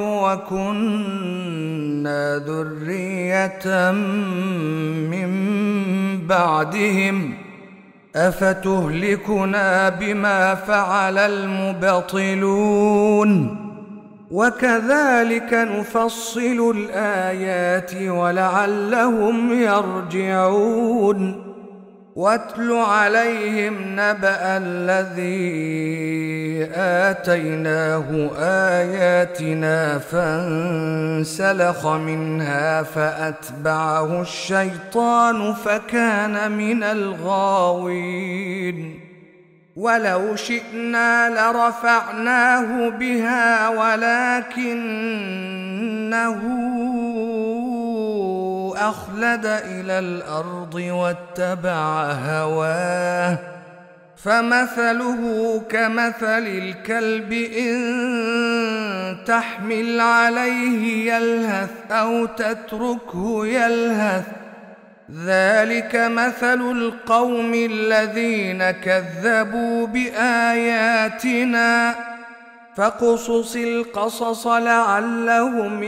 [SPEAKER 1] وكنا ذرية من بعدهم أفتهلكنا بما فعل المبطلون وكذلك نفصل الآيات ولعلهم يرجعون. واتل عليهم نبأ الذي آتيناه آياتنا فانسلخ منها فأتبعه الشيطان فكان من الغاوين. ولو شئنا لرفعناه بها ولكنه أخلد إلى الأرض واتبع هواه فمثله كمثل الكلب إن تحمل عليه يلهث أو تتركه يلهث ذلك مثل القوم الذين كذبوا بآياتنا فاقصص القصص لعلهم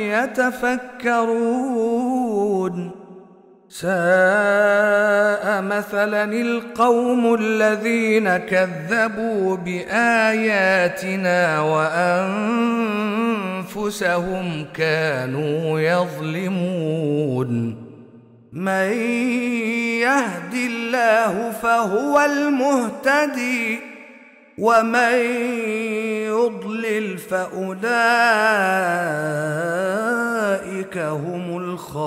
[SPEAKER 1] يتفكرون. ساء مثلا القوم الذين كذبوا بآياتنا وأنفسهم كانوا يظلمون. من يهد الله فهو المهتدي ومن يضلل فأولئك هم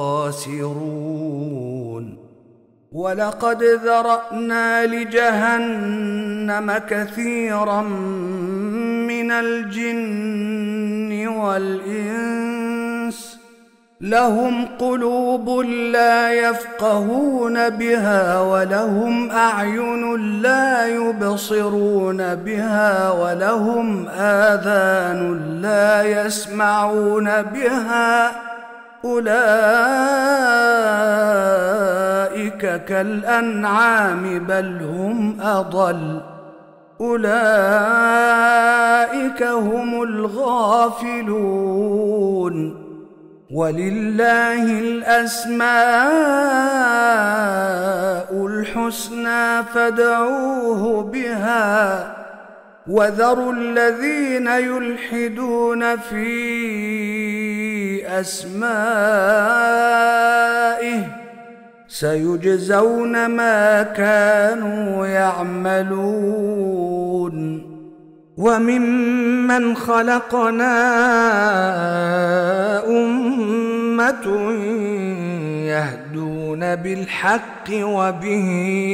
[SPEAKER 1] الخاسرون. ولقد ذرأنا لجهنم كثيرا من الجن والإنس لهم قلوب لا يفقهون بها ولهم أعين لا يبصرون بها ولهم آذان لا يسمعون بها أولئك كالأنعام بل هم أضل أولئك هم الغافلون. ولله الأسماء الحسنى فادعوه بها وذروا الذين يلحدون في أسمائه سيجزون ما كانوا يعملون. وممن خلقنا أمة يهدون بالحق وبه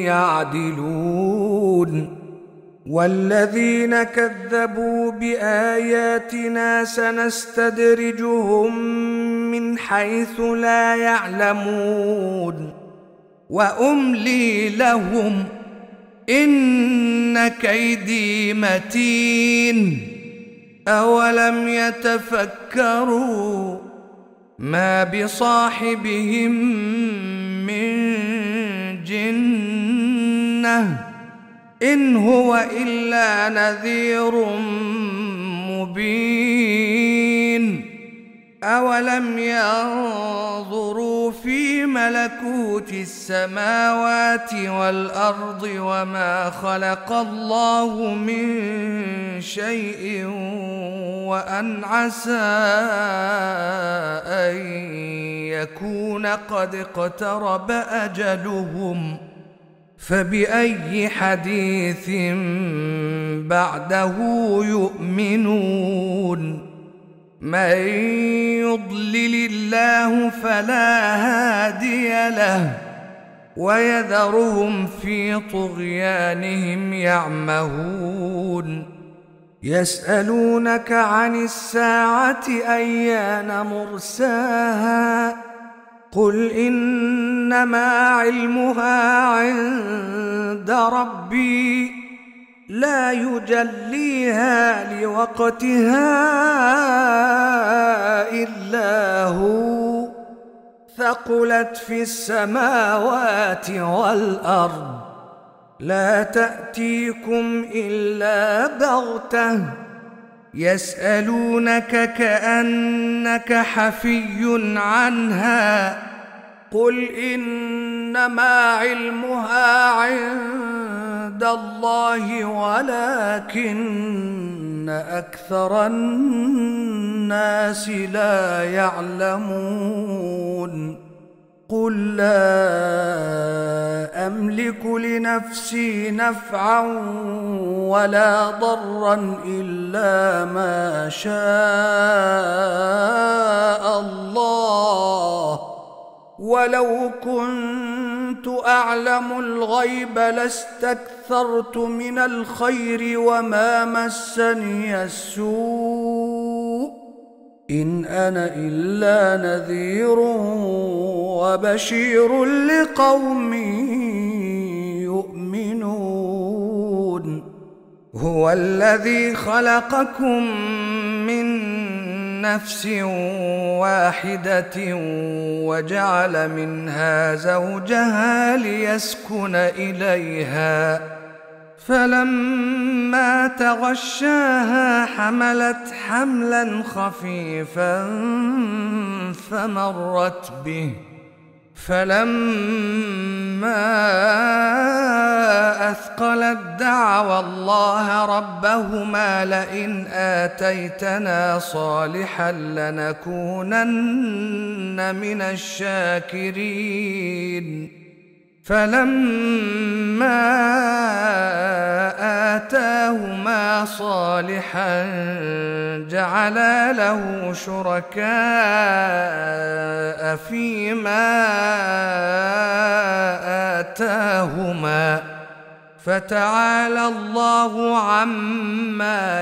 [SPEAKER 1] يعدلون. والذين كذبوا بآياتنا سنستدرجهم من حيث لا يعلمون وأملي لهم إن كيدي متين. أولم يتفكروا ما بصاحبهم من جنة إن هو إلا نذير مبين. أولم ينظروا في ملكوت السماوات والأرض وما خلق الله من شيء وأن عسى أن يكون قد اقترب أجلهم فبأي حديث بعده يؤمنون من يضلل الله فلا هادي له ويذرهم في طغيانهم يعمهون يسألونك عن الساعة أيان مرساها قل إنما علمها عند ربي لا يجليها لوقتها إلا هو ثقلت في السماوات والأرض لا تأتيكم إلا بغتة يسألونك كأنك حفي عنها قل إنما علمها عند الله ولكن أكثر الناس لا يعلمون قل لا أملك لنفسي نفعا ولا ضرا إلا ما شاء الله ولو كنت أعلم الغيب لاستكثرت من الخير وما مسني السوء إن أنا إلا نذير وبشير لقوم يؤمنون هو الذي خلقكم من نفس واحدة وجعل منها زوجها ليسكن إليها فلما تغشاها حملت حملا خفيفا فمرت به فلما أثقلت دعوا الله ربهما لئن آتيتنا صالحا لنكونن من الشاكرين فلما آتاهما صالحا جعلا له شركاء فيما آتاهما فتعالى الله عما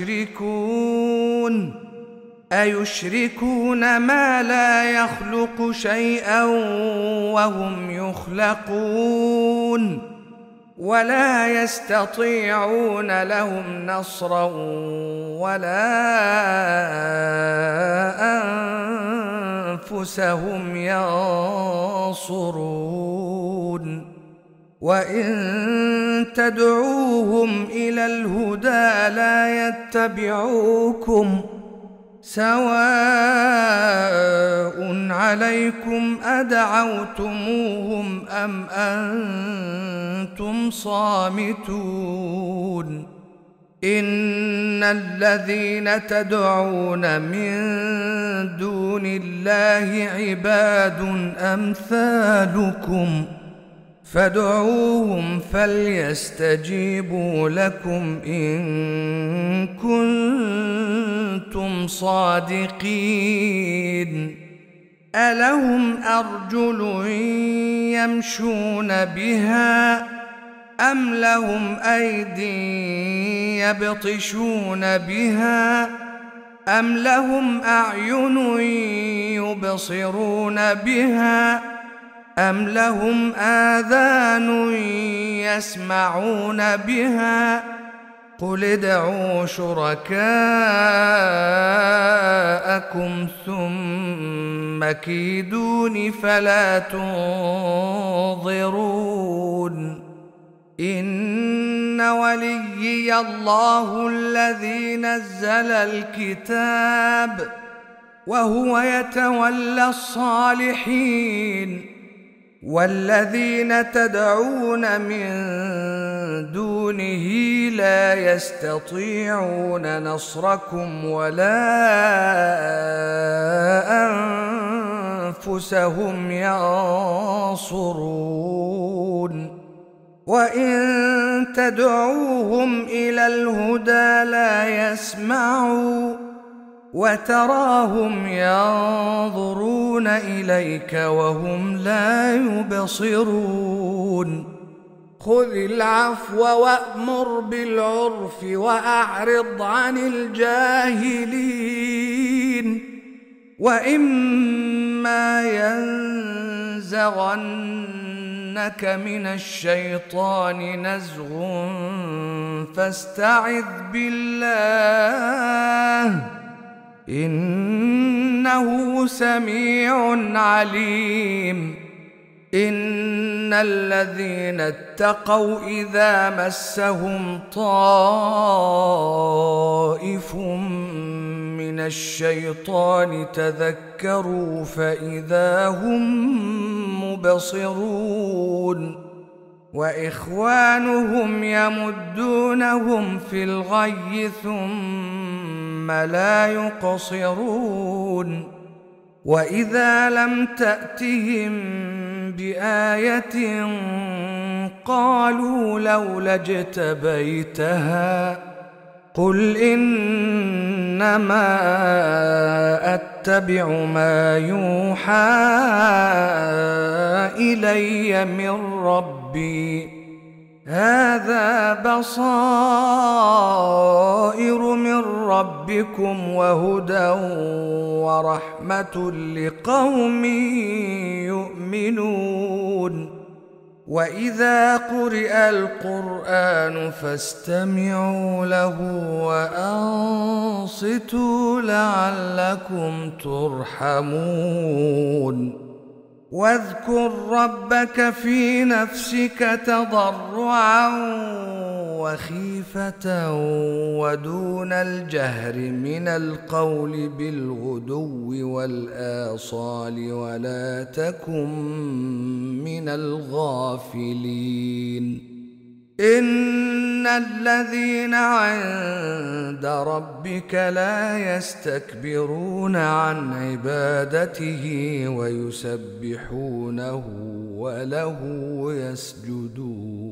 [SPEAKER 1] يشركون أيشركون ما لا يخلق شيئا وهم يخلقون ولا يستطيعون لهم نصرا ولا أنفسهم ينصرون وإن تدعوهم إلى الهدى لا يتبعوكم سواء عليكم أدعوتموهم أم أنتم صامتون إن الذين تدعون من دون الله عباد أمثالكم فادعوهم فليستجيبوا لكم إن كنتم صادقين ألهم أرجل يمشون بها أم لهم أيدي يبطشون بها أم لهم أعين يبصرون بها أم لهم آذان يسمعون بها قل ادعوا شركاءكم ثم كيدون فلا تنظرون إن وليي الله الذي نزل الكتاب وهو يتولى الصالحين والذين تدعون من دونه لا يستطيعون نصركم ولا أنفسهم ينصرون وإن تدعوهم إلى الهدى لا يسمعوا وتراهم ينظرون إليك وهم لا يبصرون خذ العفو وأمر بالعرف وأعرض عن الجاهلين وإما ينزغنك من الشيطان نزغ فاستعذ بالله إنه سميع عليم إن الذين اتقوا إذا مسهم طائف من الشيطان تذكروا فإذا هم مبصرون وإخوانهم يمدونهم في الغي ثم لا يقصرون وإذا لم تأتهم بآية قالوا لولا اجتبيتها قل إنما أتبع ما يوحى إلي من ربي هذا بصائر من ربكم وهدى ورحمة لقوم يؤمنون وإذا قرئ القرآن فاستمعوا له وأنصتوا لعلكم ترحمون واذكر ربك في نفسك تضرعا وخيفة ودون الجهر من القول بالغدو والآصال ولا تكن من الغافلين إن الذين عند ربك لا يستكبرون عن عبادته ويسبحونه وله يسجدون